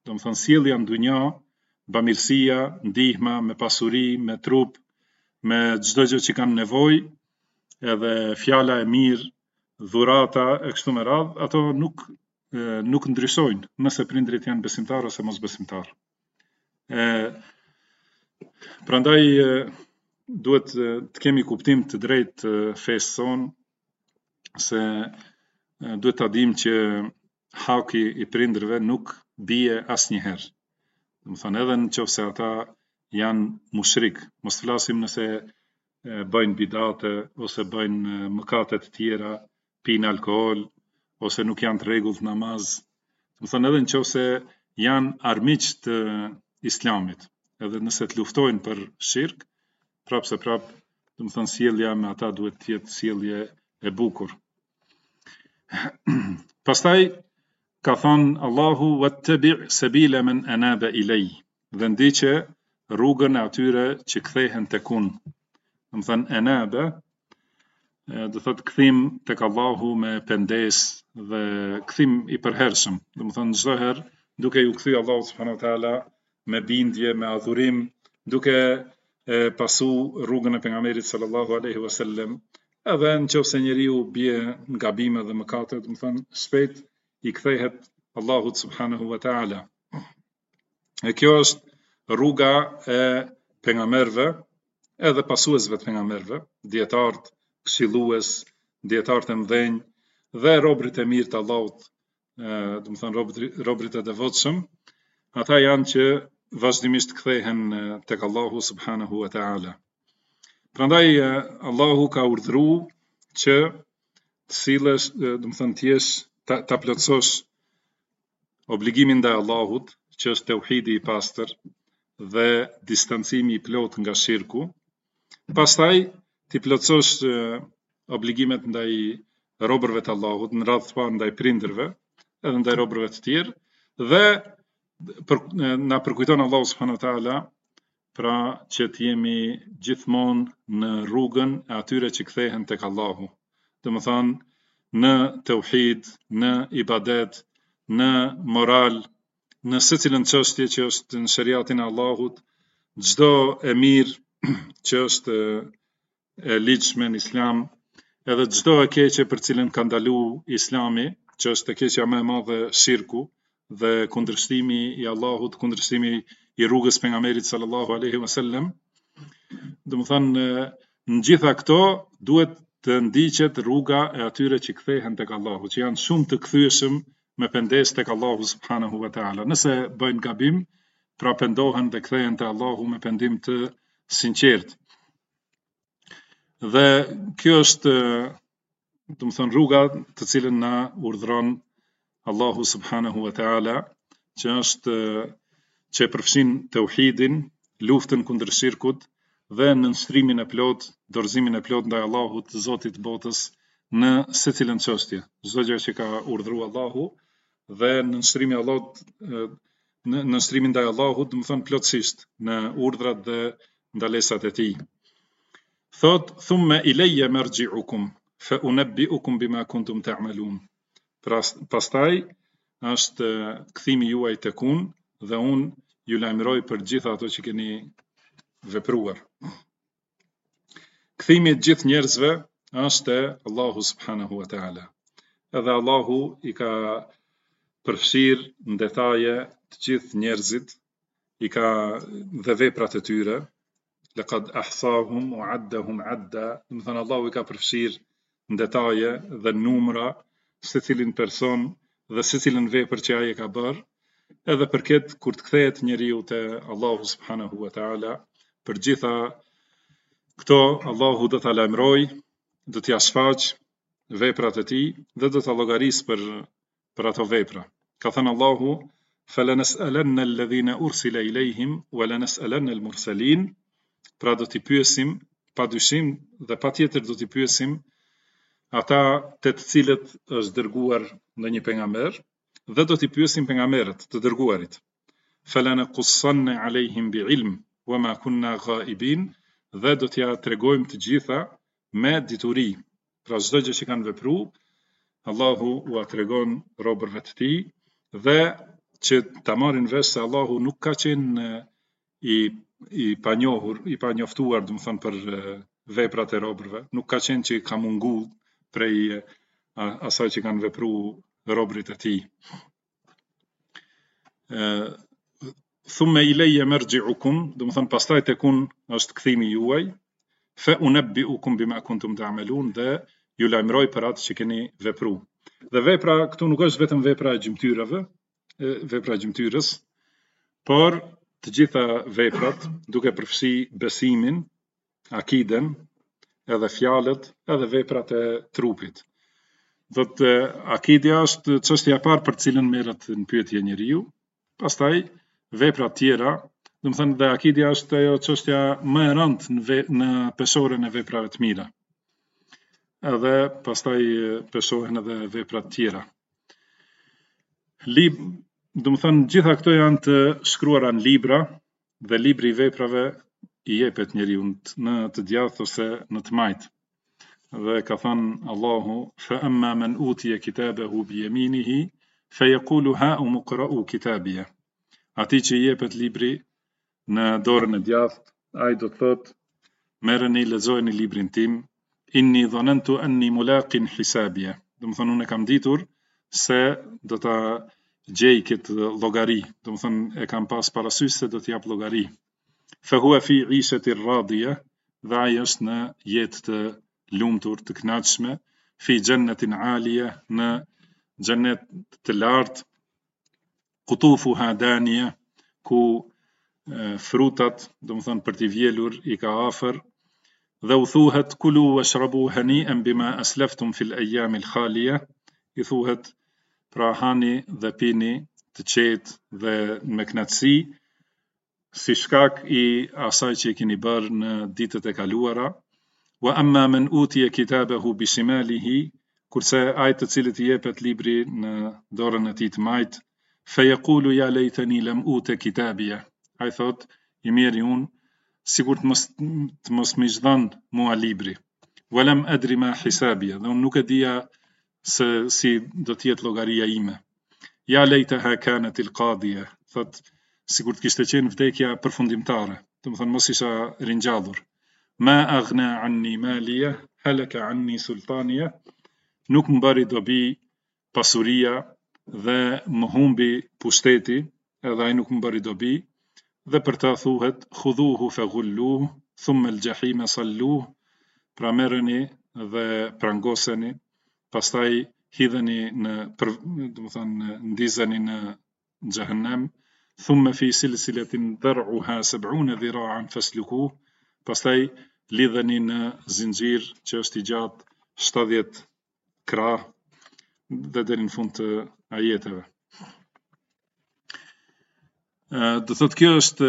Domethënë sjellja në dynja, bamirësia, ndihma, me pasuri, me trup, me çdo gjë që kanë nevojë, edhe fjala e mirë, dhurata e kështu me radhë, ato nuk ndryshojnë nëse prindrit janë besimtar ose mos besimtar. Prandaj duhet të kemi kuptim të drejtë të fesë sonë, se duhet ta dimë që haki i prindërve nuk bie asnjëherë. Domethënë edhe nëse ata janë mushrik, mos flasim nëse bëjnë bidate ose bëjnë mëkate të tjera, pinë alkool ose nuk janë të rregullt namaz. Domethënë edhe nëse janë armiq të Islamit, edhe nëse të luftojnë për shirk, prapse prap, domethënë sjellja me ata duhet të jetë sjellje e bukur. Pastaj ka thënë Allahu wattabi' sabila man anaba ilay, dhe ndiqe rrugën e atyre që kthehen tek unë. Domethënë anaba do thotë kthim tek Allahu me pendes dhe kthim i përhershëm. Domethënë çdo herë duke ju kthy Allahu subhanahu wa taala me bindje, me adhurim, duke pasu rrugën e pejgamberit sallallahu alaihi wasallam. Edhe nëse njeriu bie në gabime dhe mëkate, domethënë shpejt i kthehet Allahut subhanahu wa taala. E kjo është rruga e pejgamberëve, edhe pasuesve të pejgamberëve, dietarët, këshillues, dietarët e mëdhenj dhe robërit e mirë të Allahut, domethënë robërit e devotshëm, ata janë që vazhdimisht kthehen tek Allahu subhanahu wa taala. Prandaj Allahu ka urdhëruar që të sillesh, domethënë të jesh ta plotësosh obligimin ndaj Allahut, që është tauhidi i pastër dhe distancimi i plot nga shirku. Pastaj ti plotësosh obligimet ndaj robërve të Allahut, në radhë të parë ndaj prindërve, edhe ndaj robërve të tjerë, dhe na përkujton Allahu subhanahu wa taala pra që të jemi gjithmonë në rrugën e atyre që kthehen tek Allahu. Domethënë në tauhid, në ibadet, në moral, në secilën çështje që është në shariatin e Allahut, çdo e mirë që është e ligjshme në Islam, edhe çdo e keqe për cilën ka ndaluar Islami, që është e keqja më e madhe shirku dhe kundërshtimi i Allahut, kundërshtimi i rrugës pejgamberit sallallahu alaihi wasallam. Domethënë në gjitha këto duhet të ndiqet rruga e atyre që kthehen tek Allahu, që janë shumë të kthyeshëm me pendes tek Allahu subhanahu wa taala. Nëse bëjnë gabim, pra pendohen dhe kthehen te Allahu me pendim të sinqert. Dhe kjo është, domethënë rruga të cilën na urdhëron Allahu subhanahu wa taala, që është që përfshin tauhidin, luftën kundër shirkut dhe nënshtrimin e plot, dorëzimin e plot ndaj Allahut, Zotit të botës, në secilën çështje. Çdo gjë që ka urdhëruar Allahu dhe nënshtrimin ndaj Allahut, domethënë plotësisht në urdhrat dhe ndalesat e tij. Thot thumma ilayya marji'ukum fa unabbi'ukum bima kuntum ta'malun. Pastaj është kthimi juaj tek unë dhe unë ju lajmëroj për gjitha ato që keni vepruar. Kthimi i gjithë njerëzve është Allahu subhanahu wa taala. Edhe Allahu i ka përfshirë në detaje të gjithë njerëzit, i ka dhe veprat e tyre. Laqad ahsahum wa addahum adda. Domethënë Allahu i ka përfshirë në detaje dhe numra secilin person dhe secilën vepër që ai e ka bërë. Edhe përket kur të kthehet njeriu te Allahu subhanahu wa taala, për gjitha këto Allahu do ta lajmëroj, do t'ia shfaq veprat e tij dhe do ta llogarisë për ato vepra. Ka thënë Allahu: "Falanas'alanna alladhina ursila ilayhim wa lanas'alanna al-mursalin." Pra do t'i pyesim, padyshim dhe patjetër do t'i pyesim ata te të cilët është dërguar ndonjë pejgamber, dhe do t'i pyesim pejgamberët të dërguarit. Falanaqussanna alayhim bi'ilm wa ma kunna ghaibin, dhe do t'ja tregojmë të gjitha me dituri. Pra çdo gjë që kanë vepruar, Allahu ua tregon robërve të tij dhe që ta marrin vesh se Allahu nuk ka qenë i panjohur, i panjoftuar, do të thonë për veprat e robërve, nuk ka qenë që ka mungu prej asaj që kanë vepruar robërit e tij. Thumme ileje mergji'ukum, do të thonë pastaj tek unë është kthimi juaj, fa unabbi'ukum bima kuntum ta'malun, dhe ju lajmëroj për atë që keni vepru. Dhe vepra këtu nuk është vetëm vepra e gjymtyrave, vepra e gjymtyrës, por të gjitha veprat, duke përfshi besimin, akiden, edhe fjalët, edhe veprat e trupit. Thotë akidja është çështja e parë për cilën merret në pyetje njeriu, pastaj veprat tjera, do të thënë dhe akidja është ajo çështja më e rëndë në pesoren e veprave të mira. Edhe pastaj pesohen edhe veprat tjera. Do të thënë gjitha këto janë të shkruara në libra, dhe libri i veprave i jepet njeriu në të djathtë ose në të majt. Dhe ka thënë Allahu, fa amma man utiya kitabahu bi yaminihi fa yaqulu ha umqra'u kitabiya. Ati që i jepet libri në dorën e djathtë, ai do të thotë, merreni, lexojeni librin tim, inni dhanantu anni mulaqin hisabiya. Do të thonë unë kam ditur se do ta gjej këtë llogari, do të thonë e kam pas parasysh se do të jap llogari. Fa huwa fi 'ishatin radiya, dhe ai është në jetë të lumtur, të kënaqshme, fi jannatin 'aliya, në xhennet të lartë, qutufuha daniya, ku frutat, do të thonë për t'i vjelur, i ka afër, dhe u thuhet kulu washrabu hani'an bima aslaftum fil ayyamil khaliya, i thuhet pra hani dhe pini të qetë dhe me kënaqësi, si shkak i asaj që keni bërë në ditët e kaluara. Wa amma man utiya kitabahu bi shimalihi, kurse ai të cilit i jepet libri në dorën e tij të majt, fa yaqulu ya laytani lam uta kitabiya. Ai thot, i miri unë, sigur të mos më dhënë mua libri. Wa lam adri ma hisabiya, dhe unë nuk e dija se si do të jetë llogaria ime. Ja lejtaha kanat al-qadiya, thot, sigur të kishte qenë vdekja përfundimtare, do të thonë mos isha ringjallur. Ma aghna anni maliya, halaka anni sultaniya, nuk më bëri dobi pasuria dhe më humbi pushteti, edhe ai nuk më bëri dobi, dhe për ta thuhet khudhuhu faghulluhu thumma al-jahima salluhu, pra merreni dhe prangoseni, pastaj hidheni do të thonë ndizeni në xhehenem, thumma fi silsilatin dar'uha 70 dhira'an faslukuhu, pastaj lidheni në zinxhir që është i gjatë 70 krah, dhe deri në fund të ajeteve. Do thotë kjo është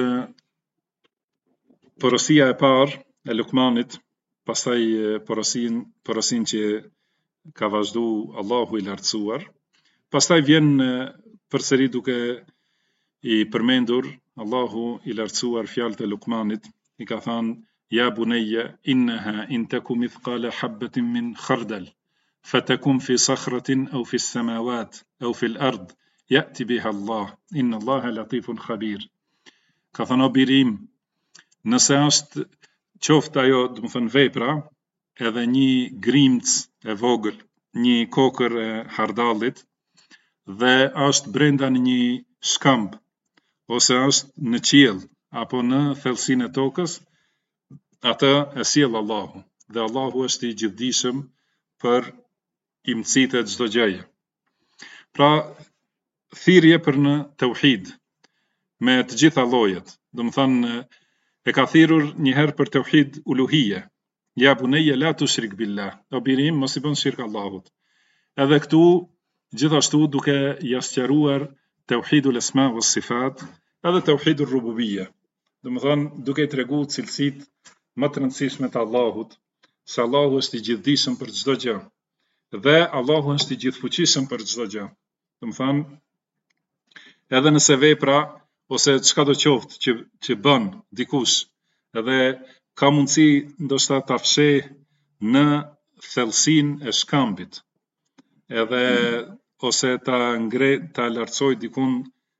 porosia e parë e Lukmanit, pastaj porosin që ka vazhdu Allahu i lartësuar, pastaj vjen përsëri duke i përmendur Allahu i lartësuar fjalët e Lukmanit, i ka thënë ja bunayya innaha in taku mithqala habatin min khardal fatakun fi sakhratin aw fi as-samawat aw fi al-ard ya'ti biha Allah inna Allaha latifun khabir. Ka thënë o birim, nëse është qoftë ajo, do të thonë vepra, edhe një grimc e vogël, një kokër e hardallit, dhe është brenda në një shkëmb, ose është në qiell apo në thellësinë e tokës, atë e sjell Allahu, dhe Allahu është i gjithdijshëm për i mësitë e çdo gjëje. Pra, thirrje për në tauhid me të gjitha llojet, do të thonë e ka thirrur një herë për tauhid uluhije, ja bunayya la tushrik billah, o birim mos i bën shirk Allahut. Edhe këtu gjithashtu duke ja sqaruar tauhidul asma was sifat, edhe tauhidul rububiyya, do të thonë duke i treguar cilësitë më të rëndësishme të Allahut, se Allahu është i gjithdijshëm për çdo gjë, dhe Allahu është i gjithfuqishëm për çdo gjë. Do të thonë edhe nëse vepra ose çka do qoftë që bën dikush, edhe ka mundësi ndoshta ta fsheh në thellësinë e shkambit, edhe ose ta lartësoj dikun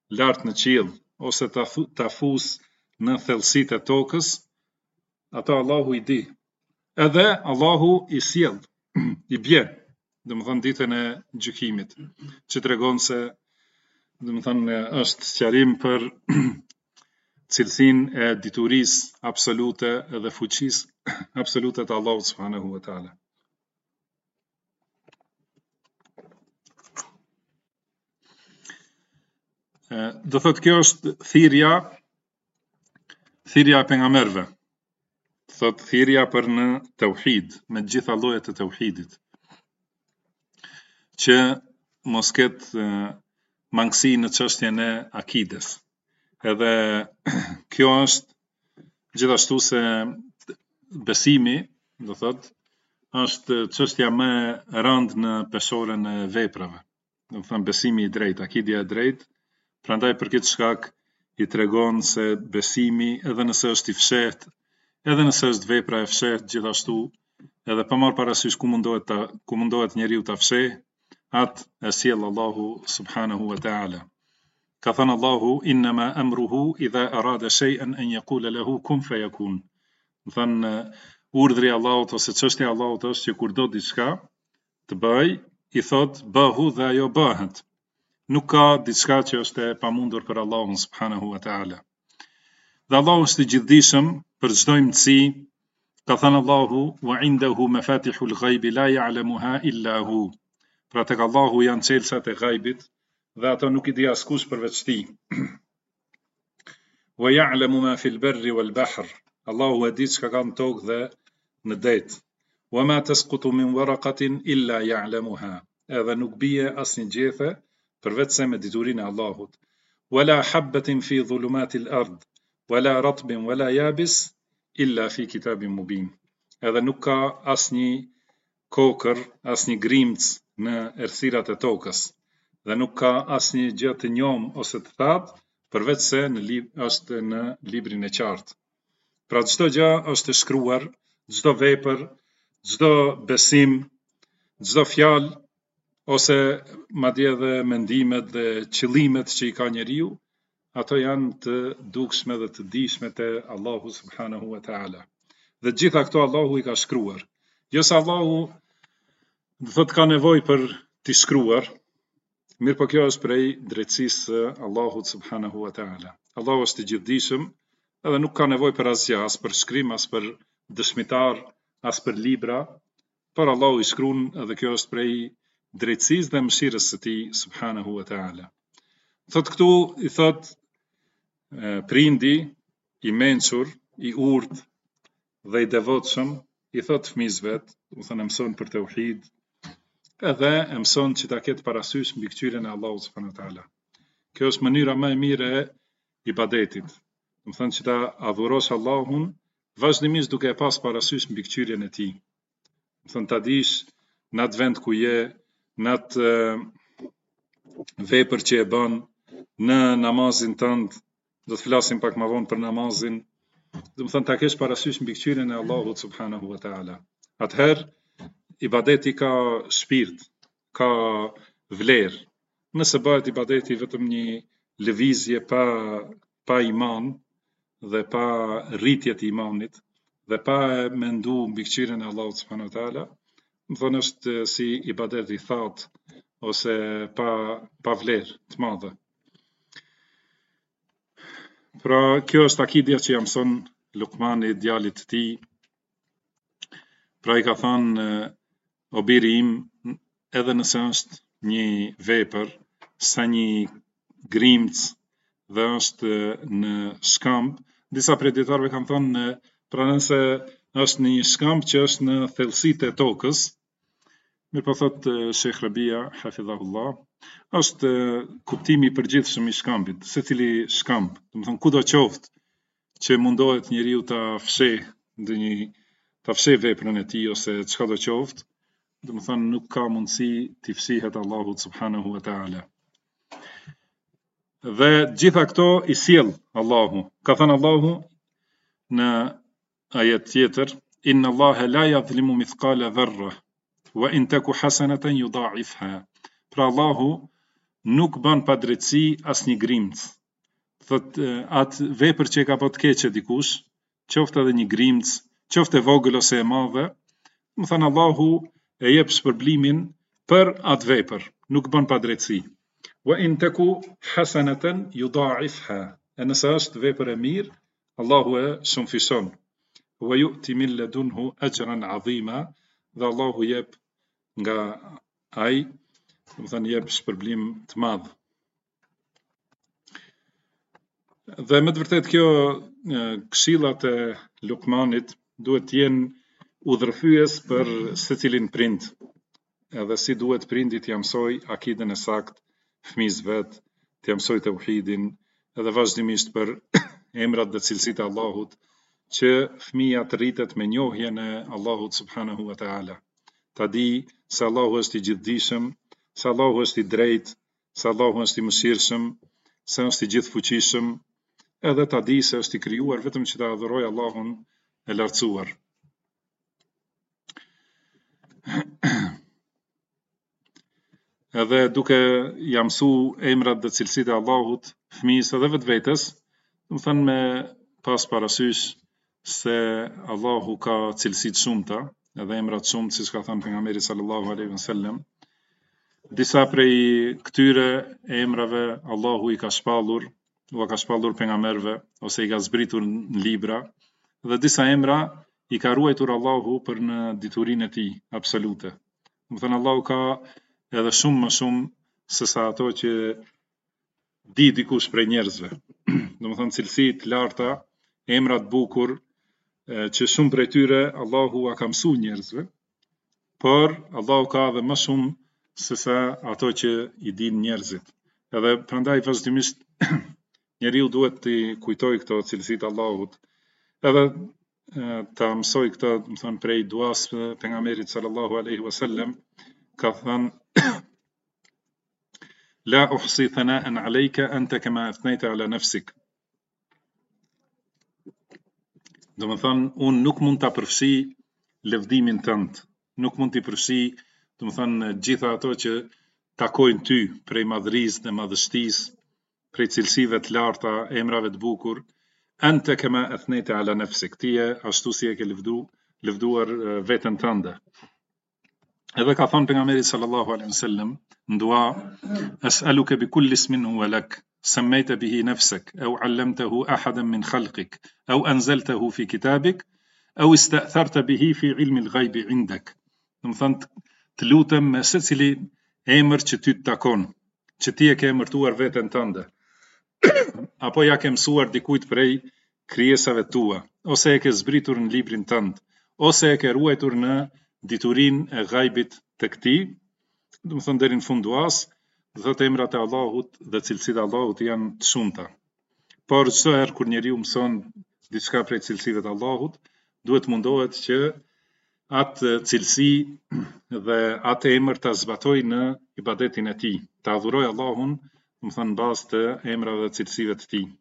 lart në qiell ose ta fus në thellësitë e tokës, ato Allahu i di. Edhe Allahu i sjell, i bjen, domethënë ditën e gjykimit, që tregon se domethënë është sqarim për cilësinë e diturisë absolute dhe fuqisë absolute të Allahut subhanahu wa taala. Do thotë kjo është thirrja e pejgamberëve. Thotë thirrja për në tauhid, me gjitha llojet e tauhidit, që mos ketë mangësi në çështjen e akides. Edhe kjo është gjithashtu se besimi, do thotë, është çështja më e rëndë në peshorën e veprave. Do thonë besimi i drejtë, akidja e drejtë. Prandaj për këtë shkak i tregon se besimi, edhe nëse është i fshehtë, edhe nëse është vepra e fshehtë, gjithashtu, edhe pa marrë parasysh ku mundohet njeriu ta fshehë, atë e sjell Allahu subhanahu wa taala. Ka thënë Allahu innama amruhu idha arada shay'an an yaqula lahu kun fayakun. Do thënë urdhri i Allahut ose çështja e Allahut është që kur do diçka të bëj, i thot bëhu dhe ajo bëhet. Nuk ka diçka që është e pamundur për Allahun subhanahu wa taala. Dhe Allahu është i gjithdijshëm për çdo imtësi. Ka thënë Allahu wa indahu mafatihul ghaibi la ya'lamuha illa hu. Pra tek Allahu janë çelësat e ghaibit dhe ato nuk i di askush përveç tij. Wa ya'lamu ma fil barri wal bahr. Allahu e di çka ka në tokë dhe në det. Wa ma tasqutu min waraqatin illa ya'lamuha. Edhe nuk bie asnjë gjethe përveç se me diturinë e Allahut. Wala habatin fi dhulumatil ard, wala ratbin wala yabis illa fi kitabin mubin. Edhe nuk ka asnjë kokër, asnjë grimc në errësirat e tokës, dhe nuk ka asnjë gjë të njom ose të thatë përveç se është në librin e qartë. Pra çdo gjë është e shkruar, çdo vepër, çdo besim, çdo fjalë ose madje edhe mendimet dhe qëllimet që i ka njeriu, ato janë të dukshme dhe të dijshme te Allahu subhanahu wa taala. Dhe gjitha këto Allahu i ka shkruar. Jo se Allahu do thotë ka nevojë për t'i shkruar, mirë po kjo është prej drejtësisë së Allahut subhanahu wa taala. Allahu është i gjithdijshëm edhe nuk ka nevojë për asgjë, as për shkrim, as për dëshmitar, as për libra, por Allahu i shkruan edhe kjo është prej drejtësisë dhe mëshirës së tij subhanahu wa taala. Thot këtu i thot prindi i mençur, i urtë dhe i devotshëm, i thot fëmijësve, do thënë mëson për tauhid, edhe e mëson që ta ketë parasysh mbikëqyrjen e Allahut subhanahu wa taala. Kjo është mënyra më e mirë e ibadetit. Do thënë që ta adhurosh Allahun vazhdimisht duke e pas parasysh mbikëqyrjen e tij. Do thënë ta dish në atë vend ku je, në atë vepër që e bën, në namazin tënd, do të flasim pak më vonë për namazin. Do të thënë ta kesh parasysh mbikëqyrjen e Allahut subhanahu wa taala. Atëherë ibadeti ka shpirt, ka vlerë. Nëse bëhet ibadeti vetëm një lëvizje pa iman dhe pa rritje të imanit dhe pa mendu mbikëqyrjen e Allahut subhanahu wa taala, më thonë është si ibadet i thatë ose pa vlerë të madhe. Pra kjo është akidja që ja mëson Lukmani djalit të tij. Pra i ka thënë o biri im, edhe nëse është një vepër, sa një grimc dhe është në shkamb, disa prej dietarëve kanë thënë pra nëse është një shkamb që është në thellësitë e tokës, mirë po thot Sheikh Rabia, hafidhahullah, është kuptimi i përgjithshëm i shkambit, secili shkamb, do të thonë kudo qoftë që mundohet njeriu ta fsheh veprën e tij ose çka do qoftë, do të thonë nuk ka mundësi t'i fshihet Allahut subhanahu wa taala. Dhe gjitha këto i sjell Allahu. Ka thënë Allahu në ajet tjetër, inna Allaha la yadhlimu mithqala dharra wa in taku hasanatan yudha'ifha. Pra Allahu nuk bën pa drejtësi asnjë grimc. Thot atë vepër që e ka bërë të keqe dikush, qoftë edhe një grimc, qoftë e vogël ose e madhe, më thënë Allahu e jep shpërblimin për atë vepër, nuk bën pa drejtësi. Wa in taku hasanatan yudha'ifha. E nëse është vepër e mirë, Allahu e shumëfishon. Wa yu'ti min ladunhu ajran 'azima. Dhe Allahu jep nga ai, më thënë jep shpërblim të madh. Dhe me të vërtet kjo këshillat e Lukmanit duhet të jenë udhërfyes për secilin prind, edhe si duhet prindi t'ia mësoj akiden e sakt fëmijës vet, t'ia mësoj tauhidin, edhe vazhdimisht për emrat dhe cilësitë e Allahut, që fëmija të rritet me njohjen e Allahut subhanahu wa taala. Ta di se Allahu është i gjithdijshëm, se Allahu është i drejtë, se Allahu është i mëshirshëm, se është i gjithfuqishëm, edhe ta di se është i krijuar vetëm që ta adhuroj Allahun e lartësuar. Edhe duke ja mësu emrat dhe cilësitë e Allahut fëmijës edhe vetvetes, do të thënë me pas parasysh se Allahu ka cilësi të shumta, edhe emra të shumta, siç ka thënë pejgamberi sallallahu alaihi wasallam. Disa prej këtyre emrave Allahu i ka shpallur, u ka shpallur pejgamberëve ose i ka zbritur në libra, dhe disa emra i ka ruajtur Allahu për në diturinë e tij absolute. Do të thënë Allahu ka edhe shumë më shumë se sa ato që di dikush prej njerëzve. Do të thënë cilësi të larta, emra të bukur, që shumë prej tyre Allahu a ka mësuar njerëzve, por Allahu ka edhe më shumë se sa ato që i din njerëzit. Edhe prandaj vazhdimisht njeriu duhet të kujtoj këto cilësitë Allahut, edhe ta mësoj këto, do të thënë prej duas pejgamberit sallallahu alaihi wasallam, ka thënë la uhsi thana'an 'alayka anta kama athnayta 'ala nafsik. Do të thënë unë nuk mund ta përfshi lëvdimin tënd, nuk mund t'i përfshi, do të thënë gjitha ato që takojnë ty prej madhërisë dhe madhështisë, prej cilësive të larta, emrave të bukur, anta kama athnayta 'ala nafsik, ti ashtu si e ke lëvduar veten tënde. Edhe ka thënë pejgamberi sallallahu alaihi wasallam në dua, as'aluka bi kulli ismin huwa lak sammayta bihi nafsak aw 'allamtahu ahadan min khalqik aw anzaltahu fi kitabik aw ista'tharta bihi fi 'ilmi al-ghaib 'indak. Do të thënë të lutem me secili emër që ty të takon, që ti e ke emërtuar veten tënde, apo ja ke mësuar dikujt prej krijesave tua, ose e ke zbritur në librin tënd, ose e ke ruajtur në diturinë e ghaibit të këtij. Do të thënë deri në fund duas, dhe të emrat e Allahut dhe cilësitë e Allahut janë të shumta. Por çdo herë kur njeriu mëson diçka prej cilësive të Allahut, duhet mundohet që atë cilësi dhe atë emër ta zbatoj në ibadetin e tij, ta adhuroj Allahun, do të thënë bazë të emrave dhe cilësive të tij.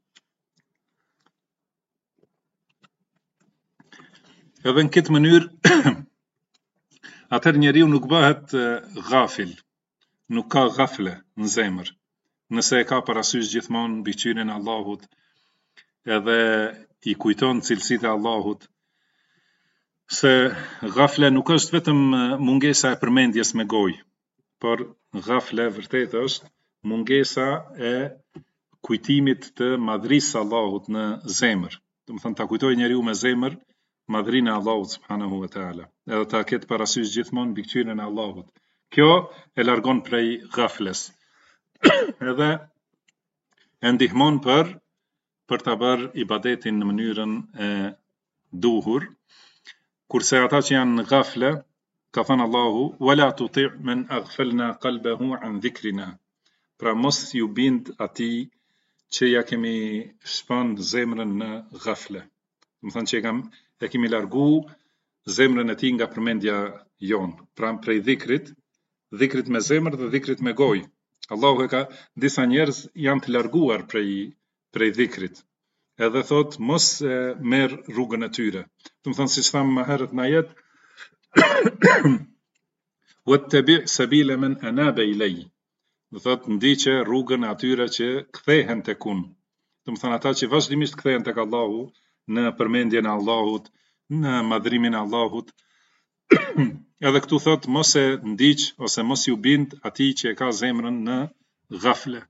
Edhe në këtë mënyrë atëherë njeriu nuk bëhet ghafil, nuk ka ghafle në zemër, nëse e ka parasysh gjithmonë mbikëqyrjen e Allahut, edhe i kujton cilësitë e Allahut, se ghafle nuk është vetëm mungesa e përmendjes me gojë, por ghafle vërtet është mungesa e kujtimit të madhërisë së Allahut në zemër. Do të thënë ta kujtojë njeriu me zemër madhrinë e Allahut subhanahu wa taala, edhe ta ketë parasysh gjithmonë mbikëqyrjen e Allahut. Kjo e largon prej ghafles. Edhe e ndihmon për ta bërë ibadetin në mënyrën e duhur, kurse ata që janë në ghafle, ka thënë Allahu wala tuti' man aghfalna qalbahu an dhikrina. Pra mos ju bind atij që ja kemi shpand zemrën në ghafle. Do të thënë që e kemi largu zemrën e tij nga përmendja jon, pra prej dhikrit me zemër dhe dhikrit me gojë. Allahu e ka, disa njerëz janë të larguar prej dhikrit, edhe thot mos merr rrugën e tyre. Do të thënë siç thamë më herët në ajet wattabi' sabila man anaba ilay. do thot ndiqe rrugën e atyre që kthehen tek unë. Do të thënë ata që vazhdimisht kthehen tek Allahu, në përmendjen e Allahut, në madhrimin e Allahut. Edhe këtu thot mos e ndiq ose mos ju bind atij që e ka zemrën në ghafle.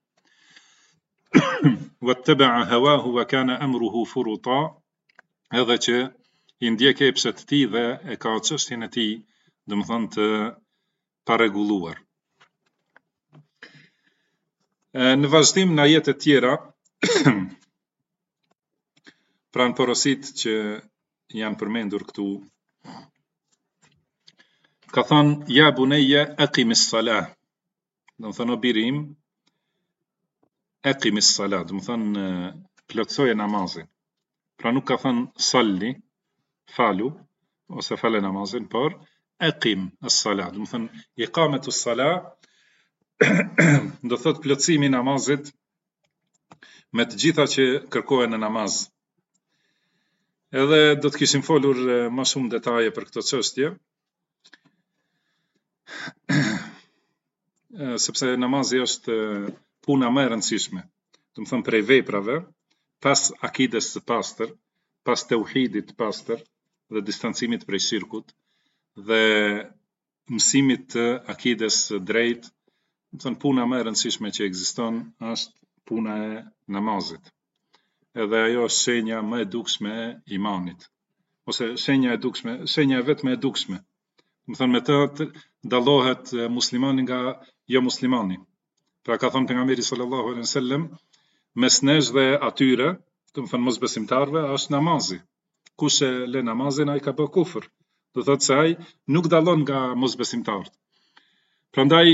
Wattaba'a hawahu wa kana amruhu furuta, edhe që i ndjek epshet e tij dhe e ka çështjen e tij, domethënë të paregulluar. Në vazhdim në ajete tjera, pranë porosit që janë përmendur këtu, ka thënë ja bunayya aqimis salah, domethënë o birim, aqimis salah, domethënë plotësoje namazin. Pra nuk ka thënë salli, falu, ose fale namazin, por aqim as-salah, domethënë iqametu s-salah do thot plotësimi i namazit me të gjitha që kërkohen në namaz. Edhe do të kishim folur më shumë detaje për këtë çështje, sepse namazi është puna më e rëndësishme. Do të thënë prej veprave, pas akides së pastër, pas tauhidit të pastër dhe distancimit prej shirkut dhe mësimit të akides së drejtë, do të thënë puna më e rëndësishme që ekziston është puna e namazit. Edhe ajo është shenja më e dukshme e imanit, ose shenja e vetme e dukshme. Do të thënë me të dallohet muslimani nga jo muslimani. Pra ka thënë pejgamberi sallallahu alaihi wasallam, mes nesh dhe atyre, do të thënë mosbesimtarve, është namazi. Kush e lë namazin ai ka bërë kufër. Do thotë se ai nuk dallon nga mosbesimtarët. Prandaj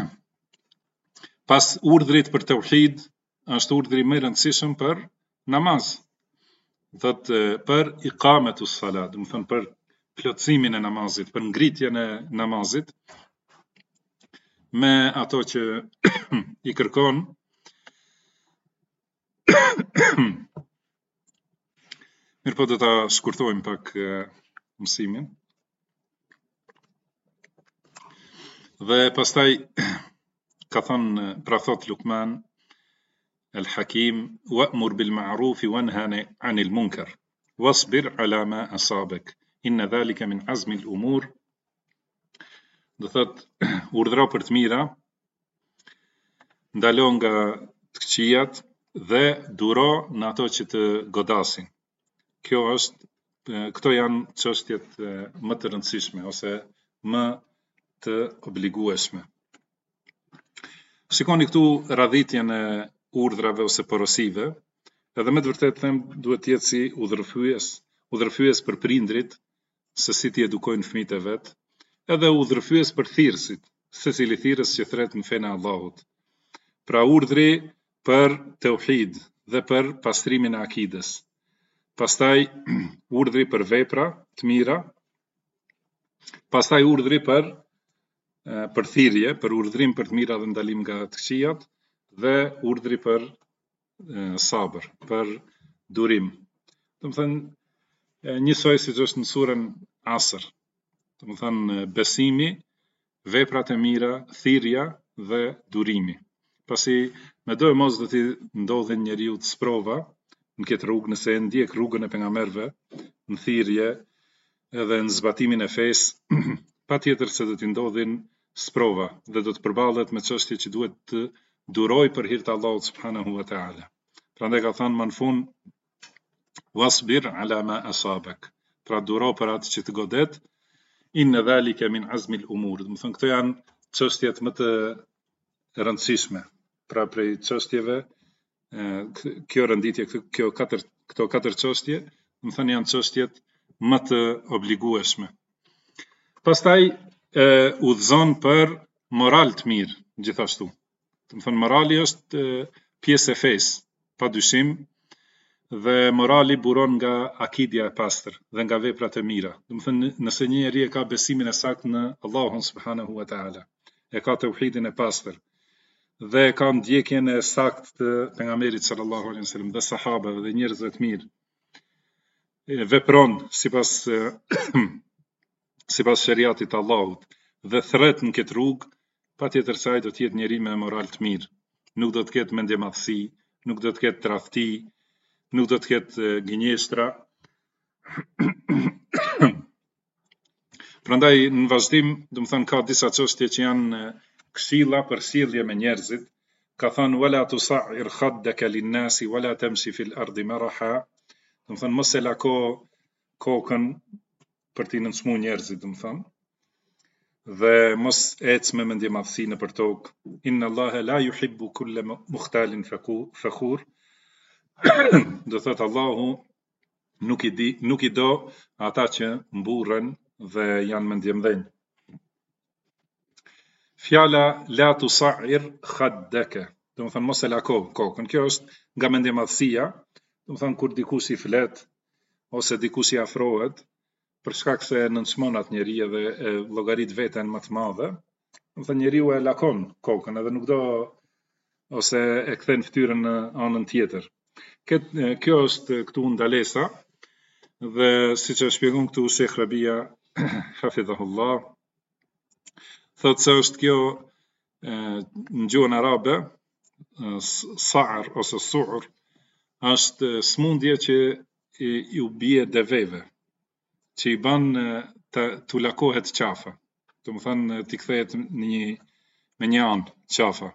pas urdhrit për tauhid, është urdhri më i rëndësishëm për namaz. Thot për iqametus salat, do të thënë për plotësimin e namazit, për ngritjen e namazit, me ato që i kërkon mirë, po do ta shkurtojmë pak mësimin. Dhe pastaj ka thënë, pra thot Luqman el-Hakim, wa'mur bil ma'ruf wanha 'anil munkar wasbir 'ala ma asabak inna dhalika min azmi al-umur. Do thot urdhëro për të mira, ndalo nga të këqijat dhe duro në ato që të godasin. Këto janë çështjet më të rëndësishme ose më të obligueshme. Shikoni këtu radhitjen e urdhrave ose porosive, edhe me të vërtetë them duhet të jetë si udhërfyes për prindrit, se si t'i edukojnë fëmijët e vet, edhe udhërfyes për thirrësit, secili thirrës që thret në fenë e Allahut. Pra urdhri për tauhid dhe për pastrimin e akides. Pastaj urdhri për vepra të mira, pastaj urdhri për thirrje, për urdhrim për të mira dhe ndalim nga të këqijat, dhe urdhri për sabër, për durim. Do të thënë njësoj siç është në surën Asr. Do të thënë besimi, veprat e mira, thirrja dhe durimi. Pasi me do e mos do t'i ndodhin njeriu të sprova në këtë rrugë, nëse e ndjek rrugën e pejgamberëve në thirrje edhe në zbatimin e fesë, patjetër se do t'i ndodhin sprova dhe do të përballet me çështje që duhet të duroj për hir të Allahut subhanahu wa taala. Prandaj ka thënë më në fund wasbir ala ma asabak. Pra duro për atë që të godet, inna dhalika min azmi al-umur. Do të thënë këto janë çështjet më të rëndësishme. Pra prej çështjeve kjo renditje, këto katër çështje, do të thënë janë çështjet më të obligueshme. Pastaj udhëzon për moral të mirë, gjithashtu. Do të thënë morali është pjesë e fesë, padyshim, dhe morali buron nga akidja e pastër dhe nga veprat e mira. Do të thënë nëse një njeri e ka besimin e saktë në Allahun subhanahu wa taala, e ka tauhidin e pastër dhe ka ndjekjen e saktë të pejgamberit sallallahu alaihi wasallam dhe sahabeve dhe njerëzve të mirë, vepron sipas shariatit të Allahut dhe thret në këtë rrugë, patjetër se ai do të jetë njeri me moral të mirë. Nuk do të ketë mendje madhësi, nuk do të ketë tradhti, nuk do të ketë gënjeshtra. Prandaj në vazhdim, do të thënë ka disa çështje që janë këshilla për sjellje me njerëzit. Ka thënë wala tusa'ir khaddaka lin-nasi wala tamshi fil ardi maraha. Do të thënë mos e lako kokën për t'i nënçmu njerëzit, do të thënë. Dhe mos ec me mendje madhësi nëpër tokë. Inna Allaha la yuhibbu kulla mukhtalin fakhur. Do thotë Allahu nuk i do ata që mburren dhe janë mendjemdhenj. Fjala la tusa'ir khaddaka, do të thënë mos e lako kokën. Kjo është nga mendjemadhësia, do të thënë kur dikush i flet ose dikush i afrohet për shkak se nënçmon atë njeri edhe e llogarit veten më të madhe, do të thënë njeriu e lakon kokën edhe nuk do ose e kthen fytyrën në anën tjetër. Kjo është këtu ndalesa dhe siç e shpjegon këtu Sheikh Rabia hafidhahullah, thotë se është kjo në gjuhën arabe sa'ar ose su'ur është smundje që i u bie deveve, që i ban të lakohet qafa, do të thënë t'i kthehet me një anë qafa.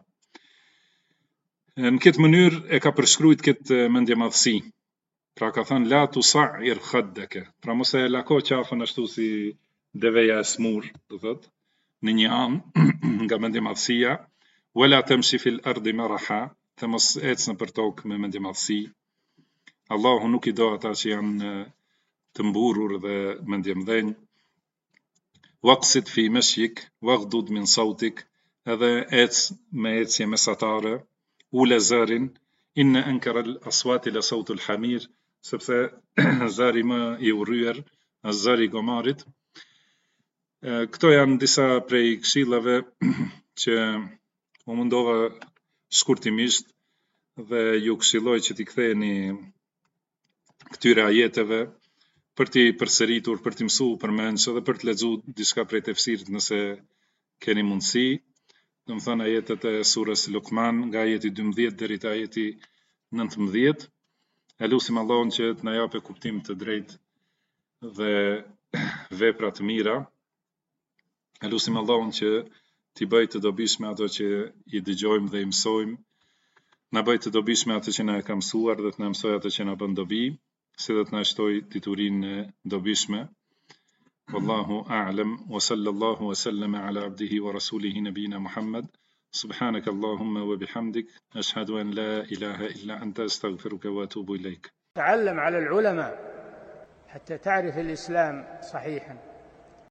Në këtë mënyrë e ka përshkruajt këtë mendjemadhësi. Pra ka thënë la tusa'ir khaddaka, pra mos e lako qafën ashtu si deveja e smur, do thotë, në një anë nga mendjemadhësia, wala tamshi fil ardi maraha, të mos ecë nëpër tokë me mendjemadhësi. Allahu nuk i do ata që janë të mburur dhe mendjemdhenj. Waqsid fi mashyik waghdud min sautik, edhe ecë me ecje mesatare, ule zërin, inna ankara al-aswati la sautul hamir, sepse zëri më i urryer është zëri i gomarit. Këto janë disa prej këshillave që u mundova shkurtimisht dhe ju këshilloj që t'i ktheheni këtyre ajeteve për t'i përsëritur, për t'i mësuar përmendsh edhe për të lexuar diçka prej tefsirit nëse keni mundësi. Do të thënë ajetet e surës Luqman nga ajeti 12 deri te ajeti 19. Elusim Allahun që të na japë kuptim të drejtë dhe vepra të mira. Elusim Allahun që t'i bëj të dobishme ato që i dëgjojmë dhe i mësojmë. Na bëj të dobishme ato që na e ka mësuar dhe të na mësoj ato që na bën dobi, si dhe të na shtoj diturinë e dobishme. Wallahu a'lam wa sallallahu wa sallama ala abdihi wa rasulihi nabina Muhammad. Subhanaka Allahumma wa bihamdik ashhadu an la ilaha illa anta astaghfiruka wa atubu ilayk. تعلم على العلماء حتى تعرف الإسلام صحيحا.